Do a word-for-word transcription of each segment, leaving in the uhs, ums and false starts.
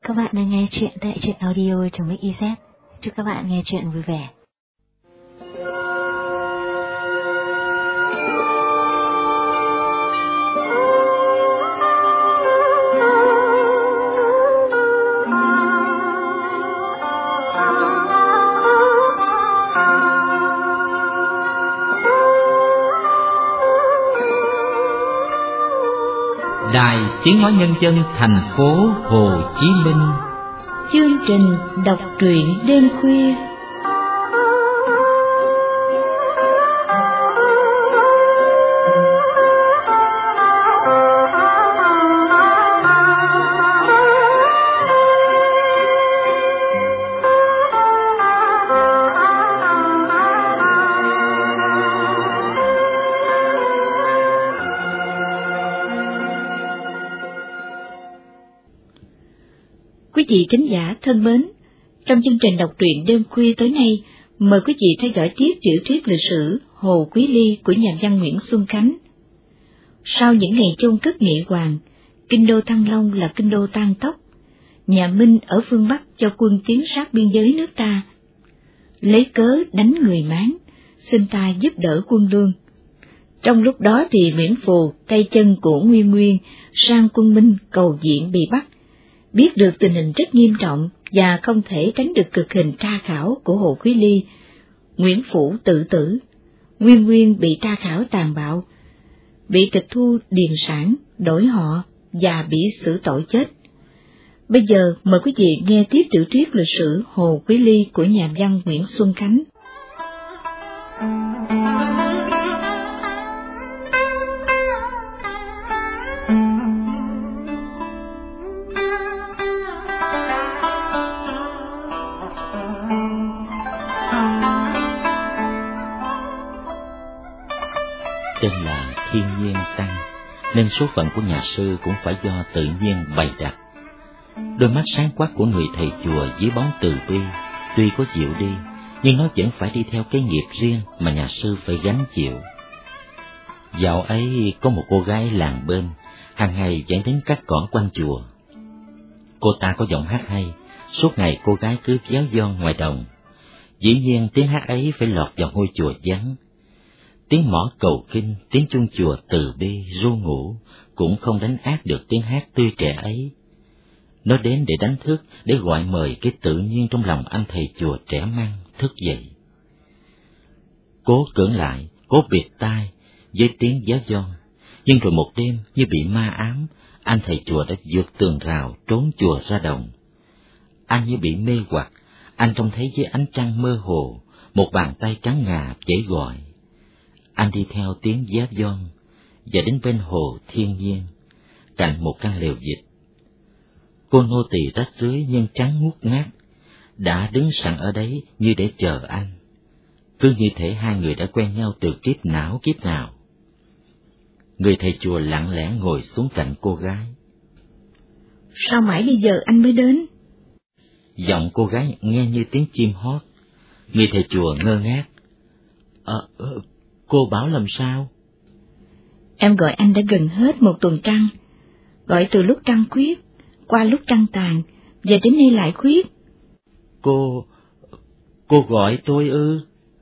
Các bạn đang nghe chuyện tại truyện audio trong Mix i zét. Chúc các bạn nghe chuyện vui vẻ. Đài Tiếng Nói Nhân dân thành phố Hồ Chí Minh. Chương trình đọc truyện đêm khuya. Quý vị khán giả thân mến, trong chương trình đọc truyện đêm khuya tối nay, mời quý vị theo dõi tiếp tiểu thuyết lịch sử Hồ Quý Ly của nhà văn Nguyễn Xuân Khánh. Sau những ngày chôn cất Nghệ Hoàng, kinh đô Thăng Long là kinh đô tan tóc. Nhà Minh ở phương Bắc cho quân tiến sát biên giới nước ta, lấy cớ đánh người Mán, xin ta giúp đỡ quân Lương. Trong lúc đó thì Nguyễn Phù, tay chân của Nguyên Nguyên, sang quân Minh cầu viện bị bắt. Biết được tình hình rất nghiêm trọng và không thể tránh được cực hình tra khảo của Hồ Quý Ly, Nguyễn Phủ tự tử, Nguyên Nguyên bị tra khảo tàn bạo, bị tịch thu điền sản, đổi họ và bị xử tội chết. Bây giờ mời quý vị nghe tiếp tiểu thuyết lịch sử Hồ Quý Ly của nhà văn Nguyễn Xuân Khánh. Tên là thiên nhiên tăng, nên số phận của nhà sư cũng phải do tự nhiên bày đặt. Đôi mắt sáng quắc của người thầy chùa dưới bóng từ bi, tuy có dịu đi, nhưng nó vẫn phải đi theo cái nghiệp riêng mà nhà sư phải gánh chịu. Dạo ấy có một cô gái làng bên, hàng ngày dẫn đến cắt cỏ quanh chùa. Cô ta có giọng hát hay, suốt ngày cô gái cứ véo von ngoài đồng. Dĩ nhiên tiếng hát ấy phải lọt vào ngôi chùa vắng. Tiếng mõ cầu kinh, tiếng chuông chùa từ bi, ru ngủ, cũng không đánh át được tiếng hát tươi trẻ ấy. Nó đến để đánh thức, để gọi mời cái tự nhiên trong lòng anh thầy chùa trẻ măng thức dậy. Cố cưỡng lại, cố bịt tai với tiếng véo von, nhưng rồi một đêm như bị ma ám, anh thầy chùa đã vượt tường rào trốn chùa ra đồng. Anh như bị mê hoặc, anh trông thấy dưới ánh trăng mơ hồ, một bàn tay trắng ngà vẫy gọi. Anh đi theo tiếng véo von và đến bên hồ thiên nhiên, cạnh một căn lều vịt. Cô nô tỳ rách rưới nhưng trắng ngút ngát, đã đứng sẵn ở đấy như để chờ anh. Cứ như thể hai người đã quen nhau từ kiếp não kiếp nào. Người thầy chùa lặng lẽ ngồi xuống cạnh cô gái. Sao mãi bây giờ anh mới đến? Giọng cô gái nghe như tiếng chim hót. Người thầy chùa ngơ ngác. Ờ, ờ cô bảo làm sao? Em gọi anh đã gần hết một tuần trăng, gọi từ lúc trăng khuyết, qua lúc trăng tàn, và đến nay lại khuyết. Cô... cô gọi tôi ư?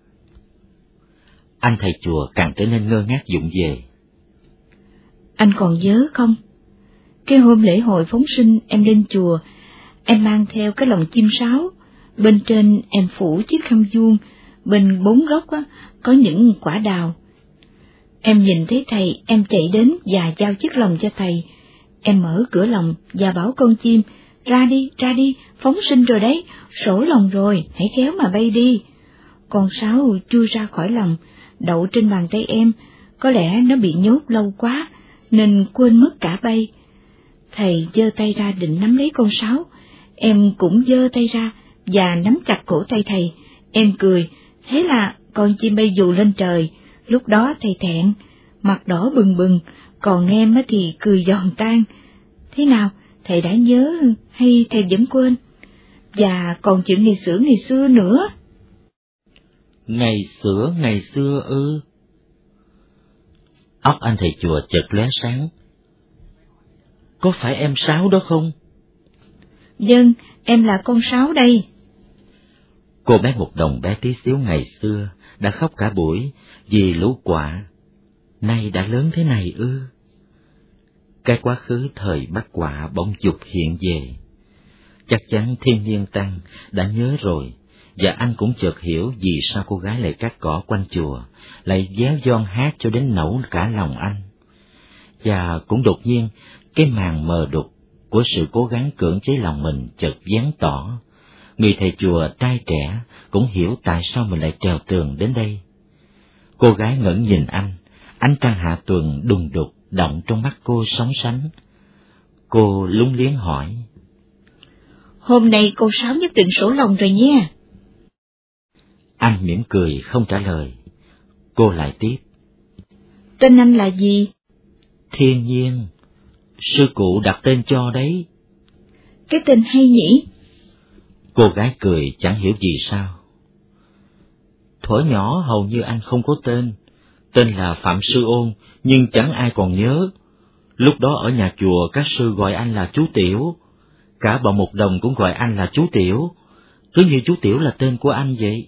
Anh thầy chùa càng trở nên ngơ ngác vụng về. Anh còn nhớ không? Cái hôm lễ hội phóng sinh em lên chùa, em mang theo cái lồng chim sáo, bên trên em phủ chiếc khăn vuông, bên bốn góc á, có những quả đào. Em nhìn thấy thầy, em chạy đến và giao chiếc lồng cho thầy. Em mở cửa lồng và bảo con chim, ra đi, ra đi, phóng sinh rồi đấy, sổ lồng rồi, hãy khéo mà bay đi. Con sáo chui ra khỏi lồng, đậu trên bàn tay em, có lẽ nó bị nhốt lâu quá, nên quên mất cả bay. Thầy giơ tay ra định nắm lấy con sáo, em cũng giơ tay ra và nắm chặt cổ tay thầy. Em cười, thế là con chim bay dù lên trời. Lúc đó thầy thẹn, mặt đỏ bừng bừng, còn em thì cười giòn tan. Thế nào, thầy đã nhớ hay thầy vẫn quên? Và còn chuyện ngày xưa ngày xưa nữa. Ngày xưa ngày xưa ư? Óc anh thầy chùa chợt lóe sáng. Có phải em Sáu đó không? Vâng, em là con Sáu đây. Cô bé Một Đồng bé tí xíu ngày xưa đã khóc cả buổi vì lũ quạ, nay đã lớn thế này ư? Cái quá khứ thời bắt quạ bỗng dục hiện về. Chắc chắn Thiên Niên Tăng đã nhớ rồi, và anh cũng chợt hiểu vì sao cô gái lại cắt cỏ quanh chùa, lại véo von hát cho đến nẫu cả lòng anh. Và cũng đột nhiên, cái màn mờ đục của sự cố gắng cưỡng chế lòng mình chợt vén tỏ. Người thầy chùa trai trẻ cũng hiểu tại sao mình lại trèo tường đến đây. Cô gái ngẩng nhìn anh, ánh trăng hạ tuần đùng đục động trong mắt cô sóng sánh. Cô lúng liếng hỏi: Hôm nay cô Sáu nhất định sổ lòng rồi nha. Anh mỉm cười không trả lời. Cô lại tiếp: Tên anh là gì? Thiên Nhiên, sư cụ đặt tên cho đấy. Cái tên hay nhỉ? Cô gái cười chẳng hiểu vì sao. Thuở nhỏ hầu như anh không có tên, tên là Phạm Sư Ôn, nhưng chẳng ai còn nhớ. Lúc đó ở nhà chùa các sư gọi anh là chú Tiểu, cả bọn Một Đồng cũng gọi anh là chú Tiểu, cứ như chú Tiểu là tên của anh vậy.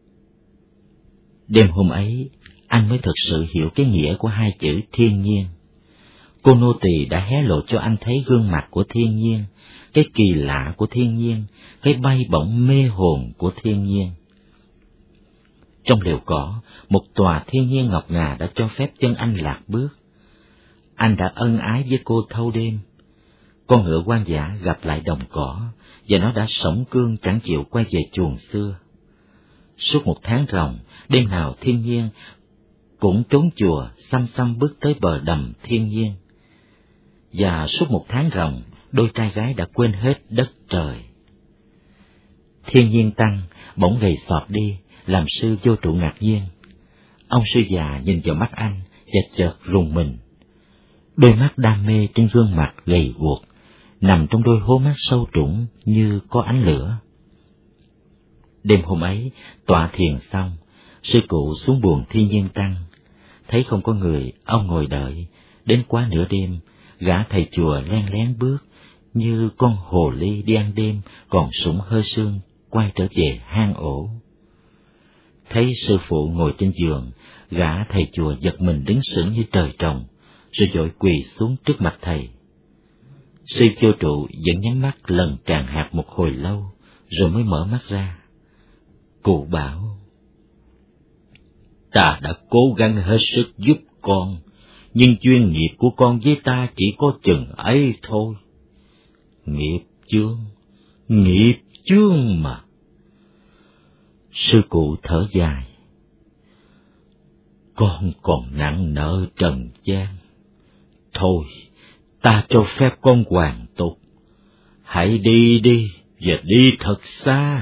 Đêm hôm ấy, anh mới thực sự hiểu cái nghĩa của hai chữ thiên nhiên. Cô nô tỳ đã hé lộ cho anh thấy gương mặt của thiên nhiên, cái kỳ lạ của thiên nhiên, cái bay bổng mê hồn của thiên nhiên. Trong lều cỏ, một tòa thiên nhiên ngọc ngà đã cho phép chân anh lạc bước. Anh đã ân ái với cô thâu đêm. Con ngựa hoang dã gặp lại đồng cỏ, và nó đã sổng cương chẳng chịu quay về chuồng xưa. Suốt một tháng ròng, đêm nào thiên nhiên cũng trốn chùa xăm xăm bước tới bờ đầm thiên nhiên. Và suốt một tháng ròng, đôi trai gái đã quên hết đất trời. Thiên Nhiên Tăng bỗng gầy sọp đi, làm sư vô trụ ngạc nhiên. Ông sư già nhìn vào mắt anh và chợt rùng mình. Đôi mắt đam mê trên gương mặt gầy guộc, nằm trong đôi hố mắt sâu trũng như có ánh lửa. Đêm hôm ấy, tọa thiền xong, sư cụ xuống buồng Thiên Nhiên Tăng. Thấy không có người, ông ngồi đợi. Đến quá nửa đêm, gã thầy chùa len lén bước, như con hồ ly đi ăn đêm còn sũng hơi sương, quay trở về hang ổ. Thấy sư phụ ngồi trên giường, gã thầy chùa giật mình đứng sững như trời trồng, rồi vội quỳ xuống trước mặt thầy. Sư vô trụ vẫn nhắm mắt lần tràng hạt một hồi lâu, rồi mới mở mắt ra. Cụ bảo: Ta đã cố gắng hết sức giúp con, nhưng duyên nghiệp của con với ta chỉ có chừng ấy thôi. Nghiệp chướng, nghiệp chướng mà. Sư cụ thở dài: Con còn nặng nợ trần gian. Thôi, ta cho phép con hoàn tục. Hãy đi đi, và đi thật xa.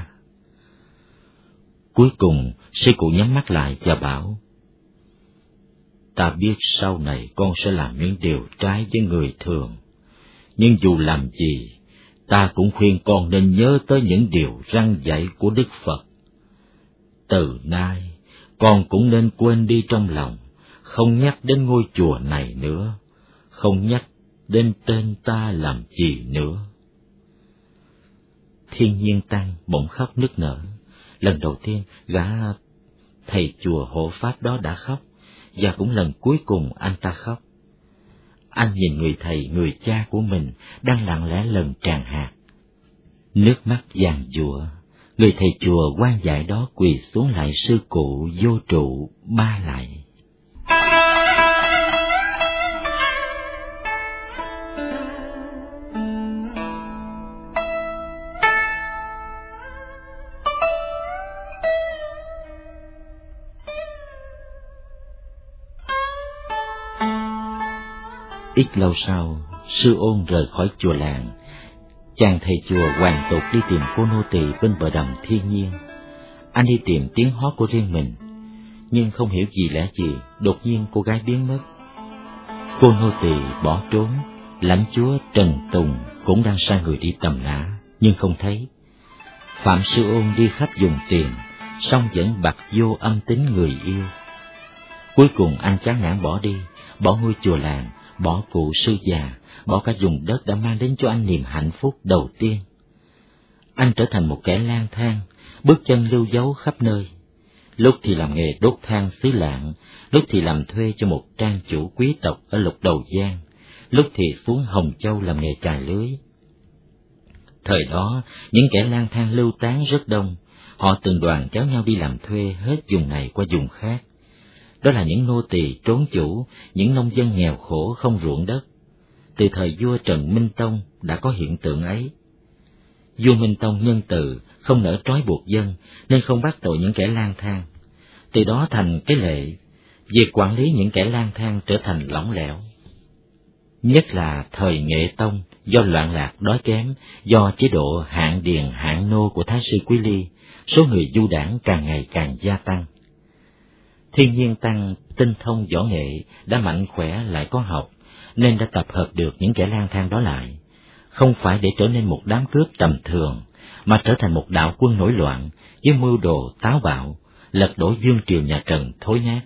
Cuối cùng, sư cụ nhắm mắt lại và bảo: Ta biết sau này con sẽ làm những điều trái với người thường, nhưng dù làm gì, ta cũng khuyên con nên nhớ tới những điều răn dạy của Đức Phật. Từ nay, con cũng nên quên đi trong lòng, không nhắc đến ngôi chùa này nữa, không nhắc đến tên ta làm gì nữa. Thiên Nhiên Tăng bỗng khóc nức nở. Lần đầu tiên, gã thầy chùa hộ pháp đó đã khóc, và cũng lần cuối cùng anh ta khóc. Anh nhìn người thầy, người cha của mình đang lặng lẽ lần tràng hạt. Nước mắt giàn giụa, người thầy chùa quan dại đó quỳ xuống lại sư cụ vô trụ ba lạy. Ít lâu sau, sư Ôn rời khỏi chùa làng. Chàng thầy chùa hoàn tục đi tìm cô nô tỳ bên bờ đầm thiên nhiên. Anh đi tìm tiếng hót của riêng mình, nhưng không hiểu gì lẽ gì, đột nhiên cô gái biến mất. Cô nô tỳ bỏ trốn, lãnh chúa Trần Tùng cũng đang sai người đi tầm nã, nhưng không thấy. Phạm sư Ôn đi khắp dùng tiền, song vẫn bặt vô âm tính người yêu. Cuối cùng anh chán nản bỏ đi, bỏ ngôi chùa làng, bỏ cụ sư già, bỏ cả vùng đất đã mang đến cho anh niềm hạnh phúc đầu tiên. anh trở thành một kẻ lang thang, bước chân lưu dấu khắp nơi. Lúc thì làm nghề đốt than xứ Lạng, lúc thì làm thuê cho một trang chủ quý tộc ở Lục Đầu Giang, lúc thì xuống Hồng Châu làm nghề chài lưới. Thời đó, những kẻ lang thang lưu tán rất đông, họ từng đoàn kéo nhau đi làm thuê hết vùng này qua vùng khác. Đó là những nô tỳ trốn chủ, những nông dân nghèo khổ không ruộng đất. Từ thời vua Trần Minh Tông đã có hiện tượng ấy. Vua Minh Tông nhân từ, không nỡ trói buộc dân, nên không bắt tội những kẻ lang thang. Từ đó thành cái lệ, việc quản lý những kẻ lang thang trở thành lỏng lẻo. Nhất là thời Nghệ Tông, do loạn lạc đói kém, do chế độ hạn điền hạn nô của Thái sư Quý Ly, số người du đảng càng ngày càng gia tăng. Thiên Nhiên Tăng tinh thông võ nghệ, đã mạnh khỏe lại có học, nên đã tập hợp được những kẻ lang thang đó lại, không phải để trở nên một đám cướp tầm thường, mà trở thành một đạo quân nổi loạn với mưu đồ táo bạo, lật đổ vương triều nhà Trần thối nát.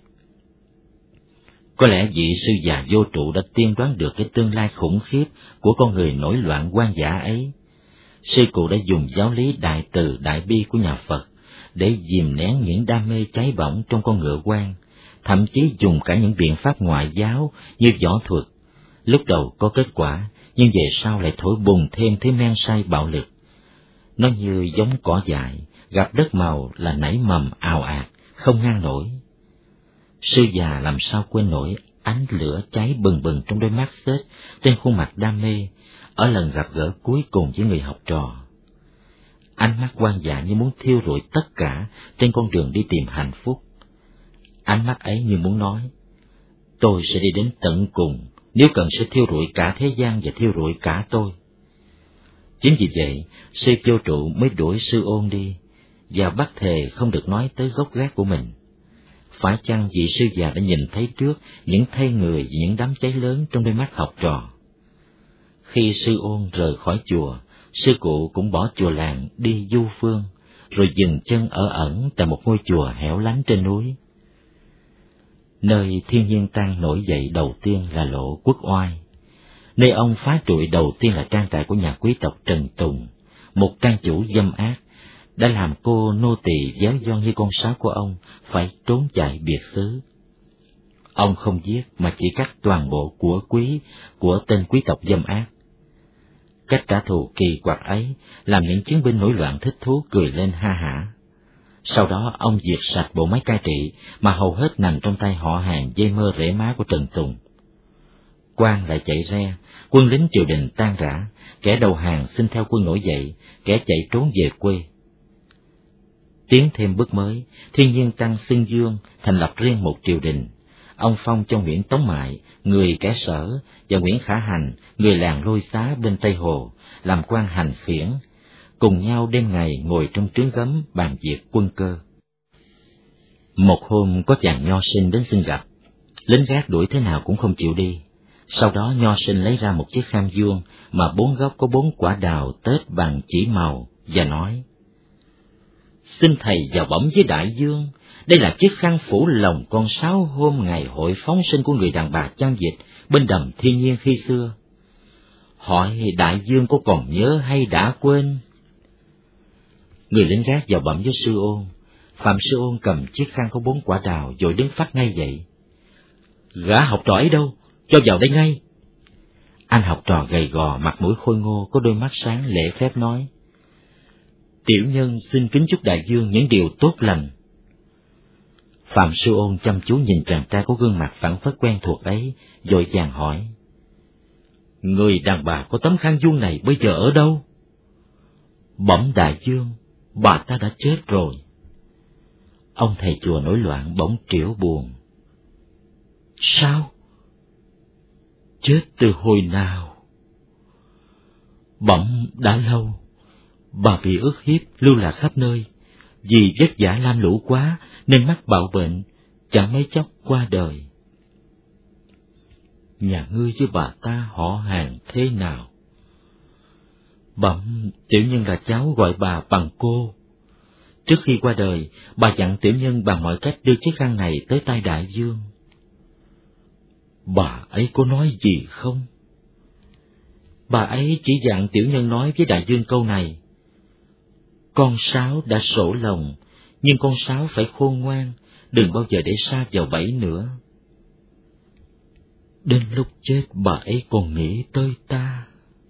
Có lẽ vị sư già vô trụ đã tiên đoán được cái tương lai khủng khiếp của con người nổi loạn hoang dã ấy. Sư cụ đã dùng giáo lý đại từ đại bi của nhà Phật để dìm nén những đam mê cháy bỏng trong con ngựa quan, thậm chí dùng cả những biện pháp ngoại giáo như võ thuật. Lúc đầu có kết quả, nhưng về sau lại thổi bùng thêm thứ men say bạo lực. Nó như giống cỏ dại, gặp đất màu là nảy mầm ào ạt, không ngăn nổi. Sư già làm sao quên nổi ánh lửa cháy bừng bừng trong đôi mắt xếch, trên khuôn mặt đam mê, ở lần gặp gỡ cuối cùng với người học trò. Ánh mắt hoang dại như muốn thiêu rụi tất cả trên con đường đi tìm hạnh phúc. Ánh mắt ấy như muốn nói, tôi sẽ đi đến tận cùng, nếu cần sẽ thiêu rụi cả thế gian và thiêu rụi cả tôi. Chính vì vậy, sư vô trụ mới đuổi sư Ôn đi, và bắt thề không được nói tới gốc gác của mình. Phải chăng vị sư già đã nhìn thấy trước những thây người và những đám cháy lớn trong đôi mắt học trò? Khi sư Ôn rời khỏi chùa, sư cụ cũng bỏ chùa làng đi du phương, rồi dừng chân ở ẩn tại một ngôi chùa hẻo lánh trên núi. Nơi Thiên Nhiên Tăng nổi dậy đầu tiên là Lộ Quốc Oai. Nơi ông phá trụi đầu tiên là trang trại của nhà quý tộc Trần Tùng, một trang chủ dâm ác, đã làm cô nô tỳ véo von như con sáo của ông phải trốn chạy biệt xứ. Ông không giết mà chỉ cắt toàn bộ của quý của tên quý tộc dâm ác. Cách trả thù kỳ quặc ấy làm những chiến binh nổi loạn thích thú cười lên ha hả. Sau đó ông diệt sạch bộ máy cai trị mà hầu hết nằm trong tay họ hàng dây mơ rễ má của Trần Tùng. Quan lại chạy re, quân lính triều đình tan rã, kẻ đầu hàng xin theo quân nổi dậy, kẻ chạy trốn về quê. Tiến thêm bước mới, Thiên Nhiên Tăng xưng dương thành lập riêng một triều đình. Ông phong cho Nguyễn Tống Mại, người kẻ Sở, và Nguyễn Khả Hành, người làng Lôi Xá bên Tây Hồ, làm quan hành khiển, cùng nhau đêm ngày ngồi trong trướng gấm bàn việc quân cơ. Một hôm có chàng nho sinh đến xin gặp, lính gác đuổi thế nào cũng không chịu đi. Sau đó nho sinh lấy ra một chiếc khăn vuông mà bốn góc có bốn quả đào tết bằng chỉ màu và nói: Xin thầy vào bẩm với đại vương, đây là chiếc khăn phủ lòng con sáo hôm ngày hội phóng sinh của người đàn bà Trang Dịch bên đầm Thiên Nhiên khi xưa. Hỏi đại vương có còn nhớ hay đã quên? Người lính gác vào bẩm với sư Ôn. Phạm sư Ôn cầm chiếc khăn có bốn quả đào rồi đứng phát ngay dậy. Gã học trò ấy đâu? Cho vào đây ngay. Anh học trò gầy gò, mặt mũi khôi ngô, có đôi mắt sáng lễ phép nói: Tiểu nhân xin kính chúc đại vương những điều tốt lành. Phạm sư Ôn chăm chú nhìn chàng trai có gương mặt phảng phất quen thuộc ấy, vội vàng hỏi: Người đàn bà có tấm khăn vuông này bây giờ ở đâu? Bẩm đại vương, bà ta đã chết rồi. Ông thầy chùa nổi loạn bỗng trĩu buồn. Sao? Chết từ hồi nào? Bẩm đã lâu. Bà bị ức hiếp lưu lạc khắp nơi, vì vất vả lam lũ quá nên mắc bạo bệnh, chẳng mấy chốc qua đời. Nhà ngươi với bà ta họ hàng thế nào? Bẩm tiểu nhân là cháu gọi bà bằng cô. Trước khi qua đời, bà dặn tiểu nhân bằng mọi cách đưa chiếc khăn này tới tay đại vương. Bà ấy có nói gì không? Bà ấy chỉ dặn tiểu nhân nói với đại vương câu này: Con sáo đã sổ lòng, nhưng con sáo phải khôn ngoan, đừng bao giờ để sa vào bẫy nữa. Đến lúc chết bà ấy còn nghĩ tới ta.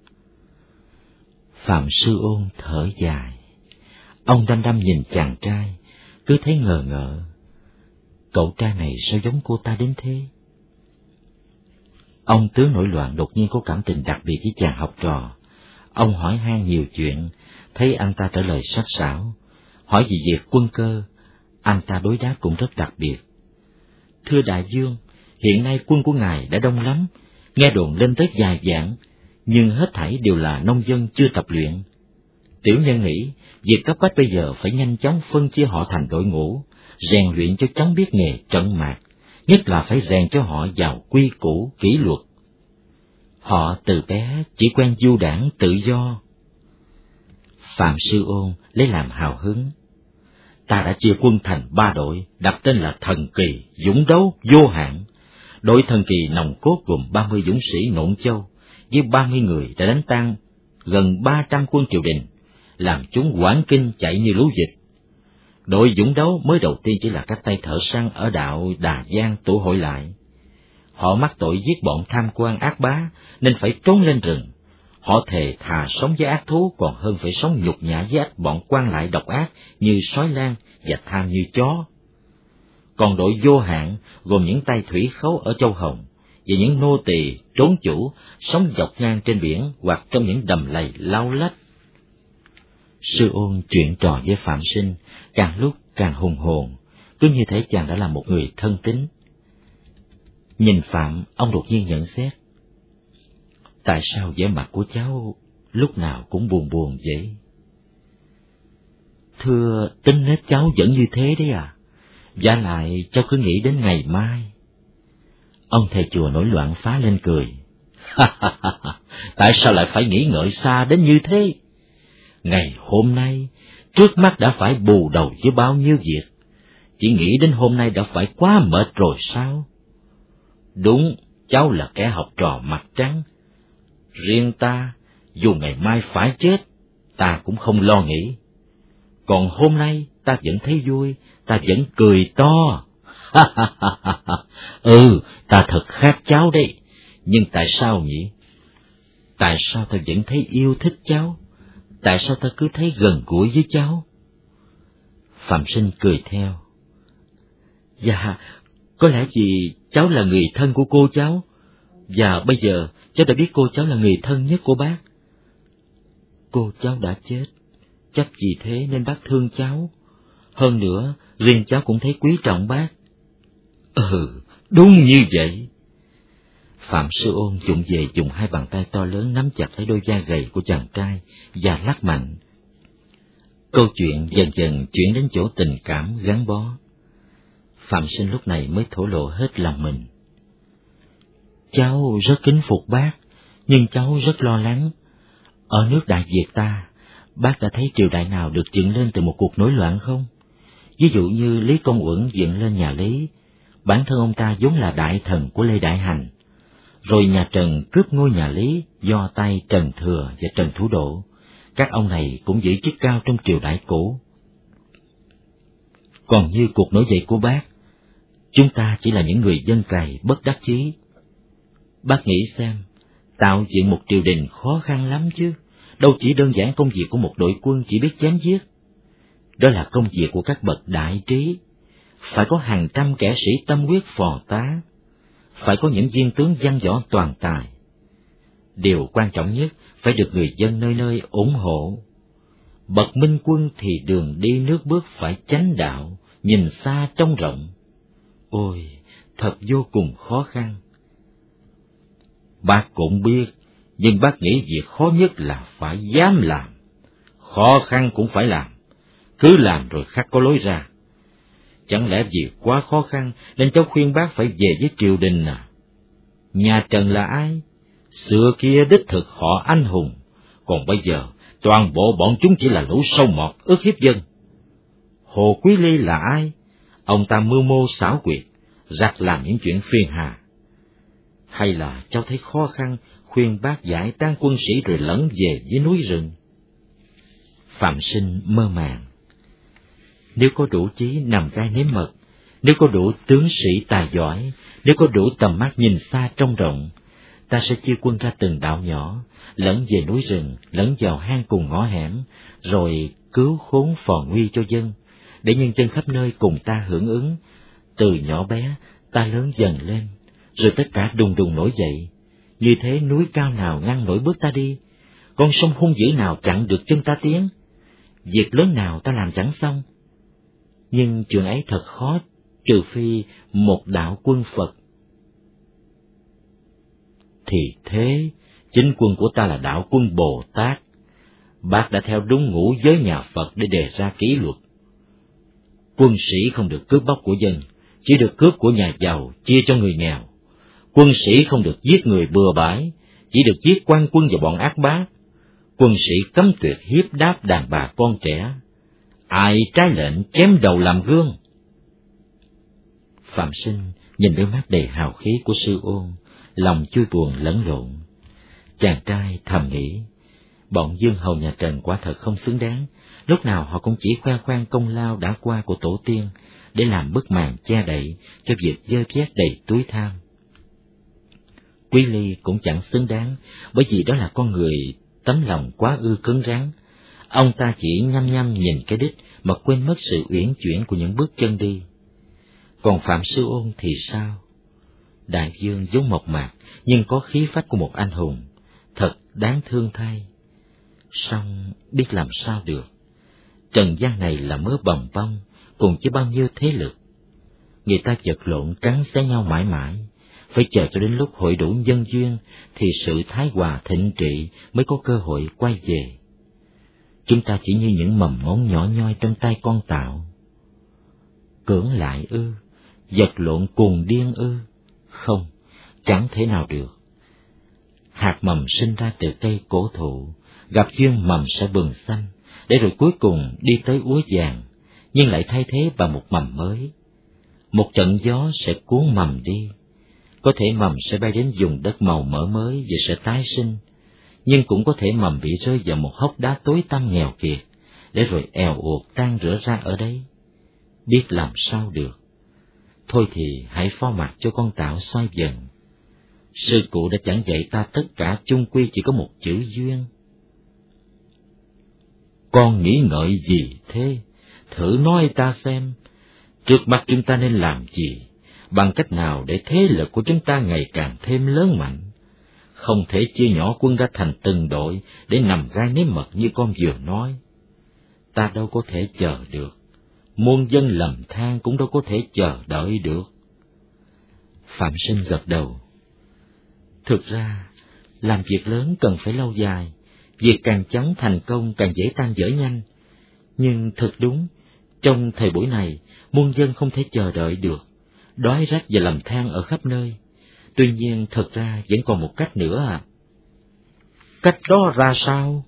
Phạm Sư Ôn thở dài. Ông đăm đăm nhìn chàng trai, cứ thấy ngờ ngợ. Cậu trai này sao giống cô ta đến thế? Ông tướng nổi loạn đột nhiên có cảm tình đặc biệt với chàng học trò. Ông hỏi han nhiều chuyện, thấy anh ta trả lời sắc sảo. Hỏi về việc quân cơ, anh ta đối đáp cũng rất đặc biệt. Thưa đại vương, hiện nay quân của ngài đã đông lắm, nghe đồn lên tới vài vạn, nhưng hết thảy đều là nông dân chưa tập luyện. Tiểu nhân nghĩ, việc cấp bách bây giờ phải nhanh chóng phân chia họ thành đội ngũ, rèn luyện cho chóng biết nghề trận mạc, nhất là phải rèn cho họ vào quy củ, kỷ luật. Họ từ bé chỉ quen du đãng tự do. Phạm Sư Ôn lấy làm hào hứng. Ta đã chia quân thành ba đội, đặt tên là Thần Kỳ, dũng đấu, vô hạn. Đội Thần Kỳ nòng cốt gồm ba mươi dũng sĩ Nộn Châu, với ba mươi người đã đánh tan gần ba trăm quân triều đình, làm chúng hoảng kinh chạy như lũ vịt. Đội dũng đấu mới đầu tiên chỉ là các tay thợ săn ở đạo Đà Giang tụ hội lại. Họ mắc tội giết bọn tham quan ác bá, nên phải trốn lên rừng. Họ thề thà sống với ác thú còn hơn phải sống nhục nhã với ách bọn quan lại độc ác như sói lang và tham như chó. Còn đội vô hạn gồm những tay thủy khấu ở Châu Hồng và những nô tỳ trốn chủ sống dọc ngang trên biển hoặc trong những đầm lầy lau lách. Sư Ôn chuyện trò với Phạm Sinh càng lúc càng hùng hồn, cứ như thể chàng đã là một người thân tín. Nhìn Phạm, ông đột nhiên nhận xét: tại sao vẻ mặt của cháu lúc nào cũng buồn buồn vậy? Thưa, tính nết cháu vẫn như thế đấy à? Vả lại cháu cứ nghĩ đến ngày mai. Ông thầy chùa nổi loạn phá lên cười. Tại sao lại phải nghĩ ngợi xa đến như thế? Ngày hôm nay, trước mắt đã phải bù đầu với bao nhiêu việc, chỉ nghĩ đến hôm nay đã phải quá mệt rồi sao? Đúng, cháu là kẻ học trò mặt trắng. Riêng ta, dù ngày mai phải chết, ta cũng không lo nghĩ. Còn hôm nay ta vẫn thấy vui, ta vẫn cười to. Ừ, ta thật khác cháu đấy, nhưng tại sao nhỉ? Tại sao ta vẫn thấy yêu thích cháu? Tại sao ta cứ thấy gần gũi với cháu? Phạm Sinh cười theo. Dạ, có lẽ vì cháu là người thân của cô cháu, và bây giờ cháu đã biết cô cháu là người thân nhất của bác. Cô cháu đã chết, chắc vì thế nên bác thương cháu. Hơn nữa, riêng cháu cũng thấy quý trọng bác. Ừ, đúng như vậy. Phạm Sư Ôn dụng về dùng hai bàn tay to lớn nắm chặt lấy đôi vai gầy của chàng trai và lắc mạnh. Câu chuyện dần dần chuyển đến chỗ tình cảm gắn bó. Phạm Sinh lúc này mới thổ lộ hết lòng mình. Cháu rất kính phục bác, nhưng cháu rất lo lắng. Ở nước Đại Việt ta, bác đã thấy triều đại nào được dựng lên từ một cuộc nổi loạn không? Ví dụ như Lý Công Uẩn dựng lên nhà Lý, bản thân ông ta vốn là đại thần của Lê Đại Hành. Rồi nhà Trần cướp ngôi nhà Lý do tay Trần Thừa và Trần Thủ Độ. Các ông này cũng giữ chức cao trong triều đại cũ. Còn như cuộc nổi dậy của bác, chúng ta chỉ là những người dân cày bất đắc chí. Bác nghĩ xem, tạo dựng một triều đình khó khăn lắm chứ, đâu chỉ đơn giản công việc của một đội quân chỉ biết chém giết. Đó là công việc của các bậc đại trí, phải có hàng trăm kẻ sĩ tâm huyết phò tá, phải có những viên tướng văn võ toàn tài. Điều quan trọng nhất phải được người dân nơi nơi ủng hộ. Bậc minh quân thì đường đi nước bước phải chánh đạo, nhìn xa trông rộng. Ôi, thật vô cùng khó khăn. Bác cũng biết, nhưng bác nghĩ việc khó nhất là phải dám làm. Khó khăn cũng phải làm, cứ làm rồi khắc có lối ra. Chẳng lẽ vì quá khó khăn nên cháu khuyên bác phải về với triều đình à? Nhà Trần là ai? Xưa kia đích thực họ anh hùng, còn bây giờ toàn bộ bọn chúng chỉ là lũ sâu mọt ức hiếp dân. Hồ Quý Ly là ai? Ông ta mưu mô xảo quyệt, giặc làm những chuyện phiền hà. Hay là cháu thấy khó khăn khuyên bác giải tán quân sĩ rồi lẫn về với núi rừng? Phạm Sinh mơ màng. Nếu có đủ chí nằm gai nếm mật, nếu có đủ tướng sĩ tài giỏi, nếu có đủ tầm mắt nhìn xa trông rộng, ta sẽ chia quân ra từng đảo nhỏ, lẫn về núi rừng, lẫn vào hang cùng ngõ hẻm, rồi cứu khốn phò nguy cho dân, để nhân dân khắp nơi cùng ta hưởng ứng. Từ nhỏ bé, ta lớn dần lên, rồi tất cả đùng đùng nổi dậy. Như thế núi cao nào ngăn nổi bước ta đi, con sông hung dữ nào chặn được chân ta tiến, việc lớn nào ta làm chẳng xong. Nhưng chuyện ấy thật khó, trừ phi một đạo quân Phật. Thì thế, chính quân của ta là đạo quân Bồ Tát. Bác đã theo đúng ngũ giới nhà Phật để đề ra kỷ luật. Quân sĩ không được cướp bóc của dân, chỉ được cướp của nhà giàu chia cho người nghèo. Quân sĩ không được giết người bừa bãi, chỉ được giết quan quân và bọn ác bá. Quân sĩ cấm tuyệt hiếp đáp đàn bà con trẻ. Ai trái lệnh chém đầu làm gương. Phạm Sinh nhìn đôi mắt đầy hào khí của sư Ôn, lòng chui buồn lẫn lộn. Chàng trai thầm nghĩ, bọn Dương hầu nhà Trần quả thật không xứng đáng, lúc nào họ cũng chỉ khoe khoang công lao đã qua của tổ tiên, để làm bức màn che đậy cho việc dơ vét đầy túi tham. Quý Ly cũng chẳng xứng đáng, bởi vì đó là con người tấm lòng quá ư cứng rắn. Ông ta chỉ nhăm nhăm nhìn cái đích mà quên mất sự uyển chuyển của những bước chân đi. Còn Phạm Sư Ôn thì sao? Đại Dương vốn mộc mạc, nhưng có khí phách của một anh hùng, thật đáng thương thay. Song biết làm sao được, trần gian này là mớ bòng bong, cùng với bao nhiêu thế lực. Người ta vật lộn cắn xé nhau mãi mãi, phải chờ cho đến lúc hội đủ nhân duyên thì sự thái hòa thịnh trị mới có cơ hội quay về. Chúng ta chỉ như những mầm mống nhỏ nhoi trong tay con tạo. Cưỡng lại ư? Vật lộn cuồng điên ư? Không, chẳng thể nào được. Hạt mầm sinh ra từ cây cổ thụ, gặp duyên mầm sẽ bừng xanh, để rồi cuối cùng đi tới úa vàng, nhưng lại thay thế bằng một mầm mới. Một trận gió sẽ cuốn mầm đi. Có thể mầm sẽ bay đến vùng đất màu mỡ mới và sẽ tái sinh, nhưng cũng có thể mầm bị rơi vào một hốc đá tối tăm nghèo kiệt, để rồi èo uột tan rửa ra ở đấy. Biết làm sao được. Thôi thì hãy phó mặc cho con tạo xoay dần. Sư cụ đã chẳng dạy ta tất cả chung quy chỉ có một chữ duyên. Con nghĩ ngợi gì thế? Thử nói ta xem. Trước mắt chúng ta nên làm gì? Bằng cách nào để thế lực của chúng ta ngày càng thêm lớn mạnh? Không thể chia nhỏ quân ra thành từng đội để nằm gai nếm mật như con vừa nói. Ta đâu có thể chờ được. Muôn dân lầm than cũng đâu có thể chờ đợi được. Phạm Sinh gật đầu. Thực ra, làm việc lớn cần phải lâu dài, việc càng chóng thành công càng dễ tan vỡ nhanh. Nhưng thật đúng, trong thời buổi này, muôn dân không thể chờ đợi được, đói rách và lầm than ở khắp nơi. Tuy nhiên, thật ra vẫn còn một cách nữa à. Cách đó ra sao?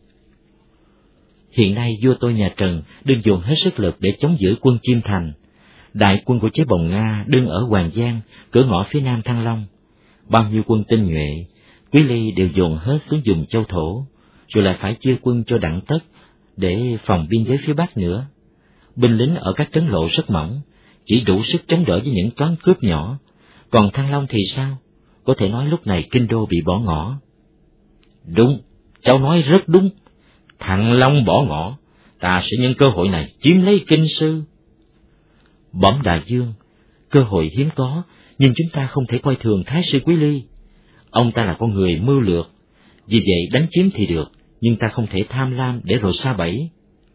Hiện nay vua tôi nhà Trần đương dồn hết sức lực để chống giữ quân Chiêm Thành. Đại quân của chế Bồng Nga đương ở Hoàng Giang, cửa ngõ phía nam Thăng Long. Bao nhiêu quân tinh nhuệ, Quý Ly đều dồn hết xuống vùng Châu Thổ, rồi lại phải chia quân cho Đặng Tất để phòng biên giới phía bắc nữa. Binh lính ở các trấn lộ rất mỏng, chỉ đủ sức chống đỡ với những toán cướp nhỏ. Còn Thăng Long thì sao? Có thể nói lúc này kinh đô bị bỏ ngỏ. Đúng, cháu nói rất đúng. Thăng Long bỏ ngỏ, ta sẽ nhân cơ hội này chiếm lấy kinh sư. Bẩm đại dương, cơ hội hiếm có, nhưng chúng ta không thể coi thường Thái sư Quý Ly. Ông ta là con người mưu lược, vì vậy đánh chiếm thì được, nhưng ta không thể tham lam để rồi sa bẫy.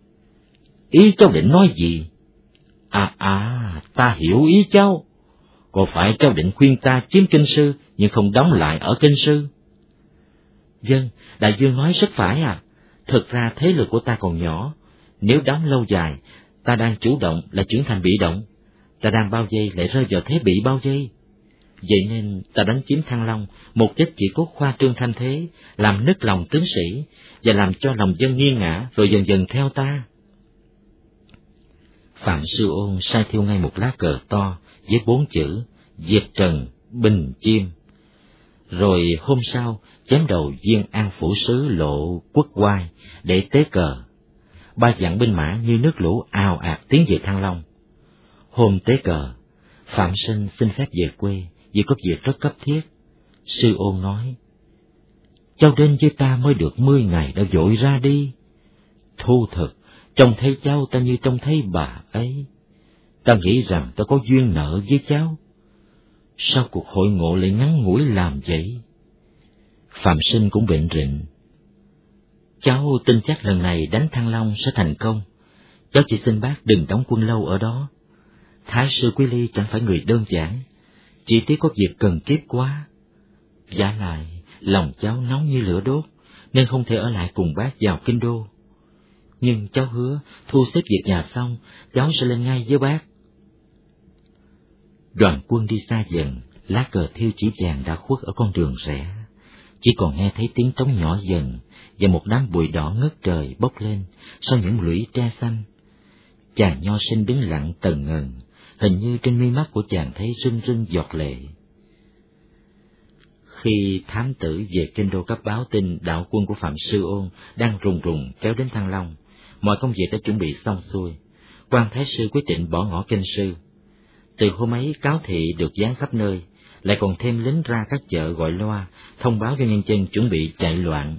Ý cháu định nói gì? À à, ta hiểu ý cháu. Có phải cháu định khuyên ta chiếm kinh sư, nhưng không đóng lại ở kinh sư? Vâng, đại dương nói rất phải à. Thực ra thế lực của ta còn nhỏ, nếu đóng lâu dài, ta đang chủ động lại chuyển thành bị động, ta đang bao vây lại rơi vào thế bị bao vây. Vậy nên ta đánh chiếm Thăng Long, mục đích chỉ có khoa trương thanh thế, làm nứt lòng tướng sĩ, và làm cho lòng dân nghiêng ngã, rồi dần dần theo ta. Phạm Sư Ôn sai thiêu ngay một lá cờ to với bốn chữ Diệt Trần Bình Chiêm. Rồi hôm sau chém đầu viên an phủ sứ Lộ Quốc Oai để tế cờ. ba vạn binh mã như nước lũ ào ạt tiến về Thăng Long. Hôm tế cờ, Phạm Sinh xin phép về quê vì có việc rất cấp thiết. Sư Ôn nói: cháu đến với ta mới được mươi ngày đã vội ra đi. Thu thực, trông thấy cháu ta như trông thấy bà ấy. Ta nghĩ rằng ta có duyên nợ với cháu. Sao cuộc hội ngộ lại ngắn ngủi làm vậy? Phạm Sinh cũng bệnh rịnh. Cháu tin chắc lần này đánh Thăng Long sẽ thành công. Cháu chỉ xin bác đừng đóng quân lâu ở đó. Thái sư Quý Ly chẳng phải người đơn giản, chỉ tiếc có việc cần kiếp quá. Vả lại, lòng cháu nóng như lửa đốt, nên không thể ở lại cùng bác vào kinh đô. Nhưng cháu hứa, thu xếp việc nhà xong, cháu sẽ lên ngay với bác. Đoàn quân đi xa dần, lá cờ thiêu chỉ vàng đã khuất ở con đường rẽ. Chỉ còn nghe thấy tiếng trống nhỏ dần, và một đám bụi đỏ ngất trời bốc lên sau những lũy tre xanh. Chàng nho sinh đứng lặng tần ngần, hình như trên mi mắt của chàng thấy rưng rưng giọt lệ. Khi thám tử về kinh đô cấp báo tin đạo quân của Phạm Sư Ôn đang rùng rùng kéo đến Thăng Long, mọi công việc đã chuẩn bị xong xuôi. Quan thái sư quyết định bỏ ngỏ kinh sư. Từ hôm ấy cáo thị được dán khắp nơi, lại còn thêm lính ra các chợ gọi loa thông báo cho nhân dân chuẩn bị chạy loạn.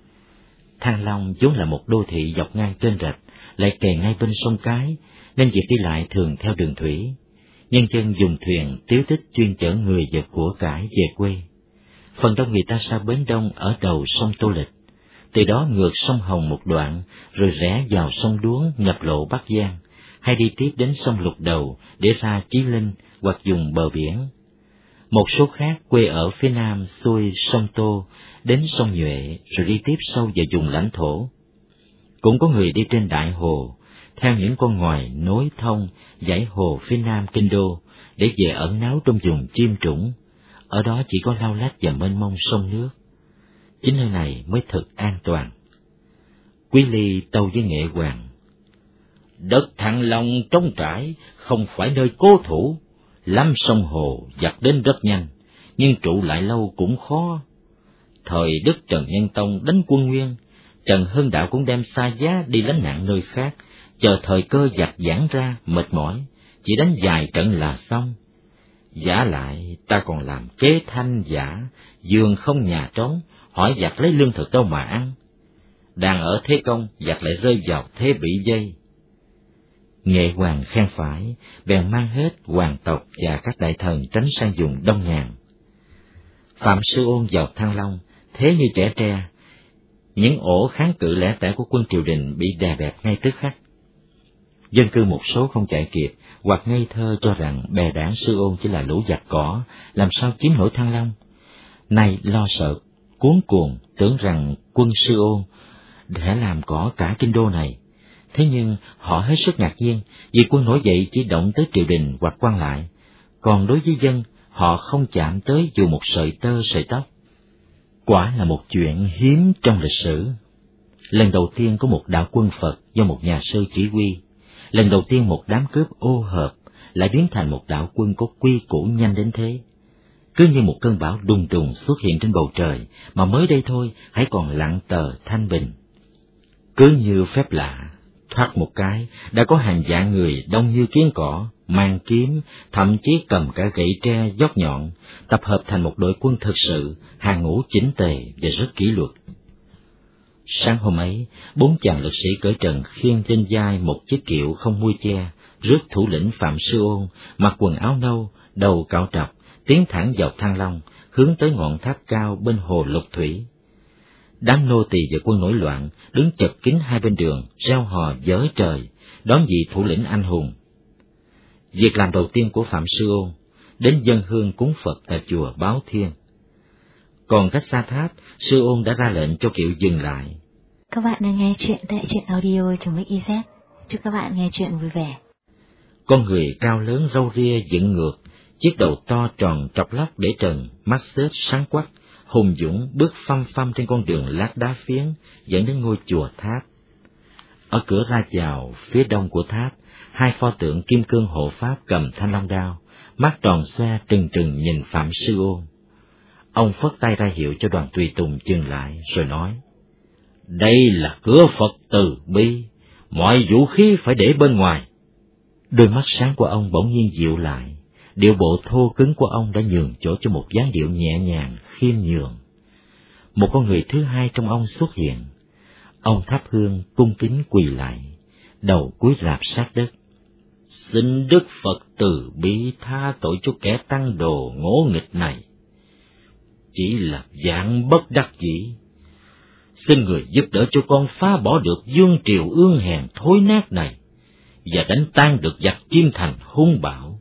Thăng Long vốn là một đô thị dọc ngang kênh rạch, lại kề ngay bên sông Cái, nên việc đi lại thường theo đường thủy. Nhân dân dùng thuyền tiếu tích chuyên chở người và của cải về quê. Phần đông người ta ra bến đông ở đầu sông Tô Lịch, từ đó ngược sông Hồng một đoạn, rồi rẽ vào sông Đuống nhập lộ Bắc Giang, hay đi tiếp đến sông Lục Đầu để ra Chí Linh hoặc dùng bờ biển. Một số khác quê ở phía nam xuôi sông Tô đến sông Nhuệ, rồi đi tiếp sâu vào vùng lãnh thổ. Cũng có người đi trên Đại Hồ, theo những con ngòi nối thông dãy hồ phía nam kinh đô, để về ẩn náu trong vùng Chiêm Trũng. Ở đó chỉ có lau lách và mênh mông sông nước. Chính nơi này mới thực an toàn. Quý Ly tâu với Nghệ Hoàng: đất Thăng Long trống trải, không phải nơi cố thủ. Lắm sông hồ giặt đến rất nhanh, nhưng trụ lại lâu cũng khó. Thời Đức Trần Nhân Tông đánh Quân Nguyên, Trần Hưng Đạo cũng đem xa giá đi lánh nạn nơi khác, chờ thời cơ giặt giãn ra mệt mỏi, chỉ đánh vài trận là xong. Giả lại ta còn làm kế thanh giả, giường không nhà trống, hỏi giặt lấy lương thực đâu mà ăn. Đang ở thế công, giặt lại rơi vào thế bị dây. Nghệ Hoàng khen phải, bèn mang hết hoàng tộc và các đại thần tránh sang vùng Đông Ngàn. Phạm Sư Ôn vào Thăng Long, thế như trẻ tre, những ổ kháng cự lẻ tẻ của quân triều đình bị đè bẹp ngay tức khắc. Dân cư một số không chạy kịp, hoặc ngây thơ cho rằng bè đảng Sư Ôn chỉ là lũ giặc cỏ, làm sao chiếm nổi Thăng Long. Nay lo sợ, cuống cuồng, tưởng rằng quân Sư Ôn để làm cỏ cả kinh đô này. Thế nhưng họ hết sức ngạc nhiên, vì quân nổi dậy chỉ động tới triều đình hoặc quan lại, còn đối với dân, họ không chạm tới dù một sợi tơ sợi tóc. Quả là một chuyện hiếm trong lịch sử. Lần đầu tiên có một đạo quân Phật do một nhà sư chỉ huy, lần đầu tiên một đám cướp ô hợp lại biến thành một đạo quân có quy củ nhanh đến thế. Cứ như một cơn bão đùng đùng xuất hiện trên bầu trời, mà mới đây thôi hãy còn lặng tờ thanh bình. Cứ như phép lạ, thoát một cái, đã có hàng vạn người đông như kiến cỏ, mang kiếm, thậm chí cầm cả gậy tre dốc nhọn, tập hợp thành một đội quân thực sự, hàng ngũ chỉnh tề và rất kỷ luật. Sáng hôm ấy, bốn chàng lực sĩ cởi trần khiêng trên vai một chiếc kiệu không mui che, rước thủ lĩnh Phạm Sư Ôn, mặc quần áo nâu, đầu cạo trọc, tiến thẳng vào Thăng Long, hướng tới ngọn tháp cao bên hồ Lục Thủy. Đám nô tỳ và quân nổi loạn đứng chật kín hai bên đường, reo hò vỡ trời, đón vị thủ lĩnh anh hùng. Việc làm đầu tiên của Phạm Sư Ôn, đến dâng hương cúng Phật tại chùa Báo Thiên. Còn cách xa tháp, Sư Ôn đã ra lệnh cho kiệu dừng lại. Các bạn đang nghe chuyện tại truyện audio chấm ích z. Chúc các bạn nghe chuyện vui vẻ. Con người cao lớn râu ria dựng ngược, chiếc đầu to tròn trọc lóc để trần, mắt xếp sáng quắc, hùng dũng bước phăm phăm trên con đường lát đá phiến dẫn đến ngôi chùa tháp. Ở cửa ra vào phía đông của tháp, hai pho tượng kim cương hộ pháp cầm thanh long đao, mắt tròn xoe trừng trừng nhìn Phạm Sư Ôn. Ông phất tay ra hiệu cho đoàn tùy tùng dừng lại, rồi nói: đây là cửa Phật từ bi, mọi vũ khí phải để bên ngoài. Đôi mắt sáng của ông bỗng nhiên dịu lại, điệu bộ thô cứng của ông đã nhường chỗ cho một dáng điệu nhẹ nhàng, khiêm nhường. Một con người thứ hai trong ông xuất hiện. Ông thắp hương cung kính quỳ lại, đầu cúi rạp sát đất. Xin Đức Phật từ bi tha tội cho kẻ tăng đồ ngỗ nghịch này. Chỉ là dạng bất đắc dĩ. Xin người giúp đỡ cho con phá bỏ được vương triều ương hèn thối nát này, và đánh tan được giặc Chiêm Thành hung bạo.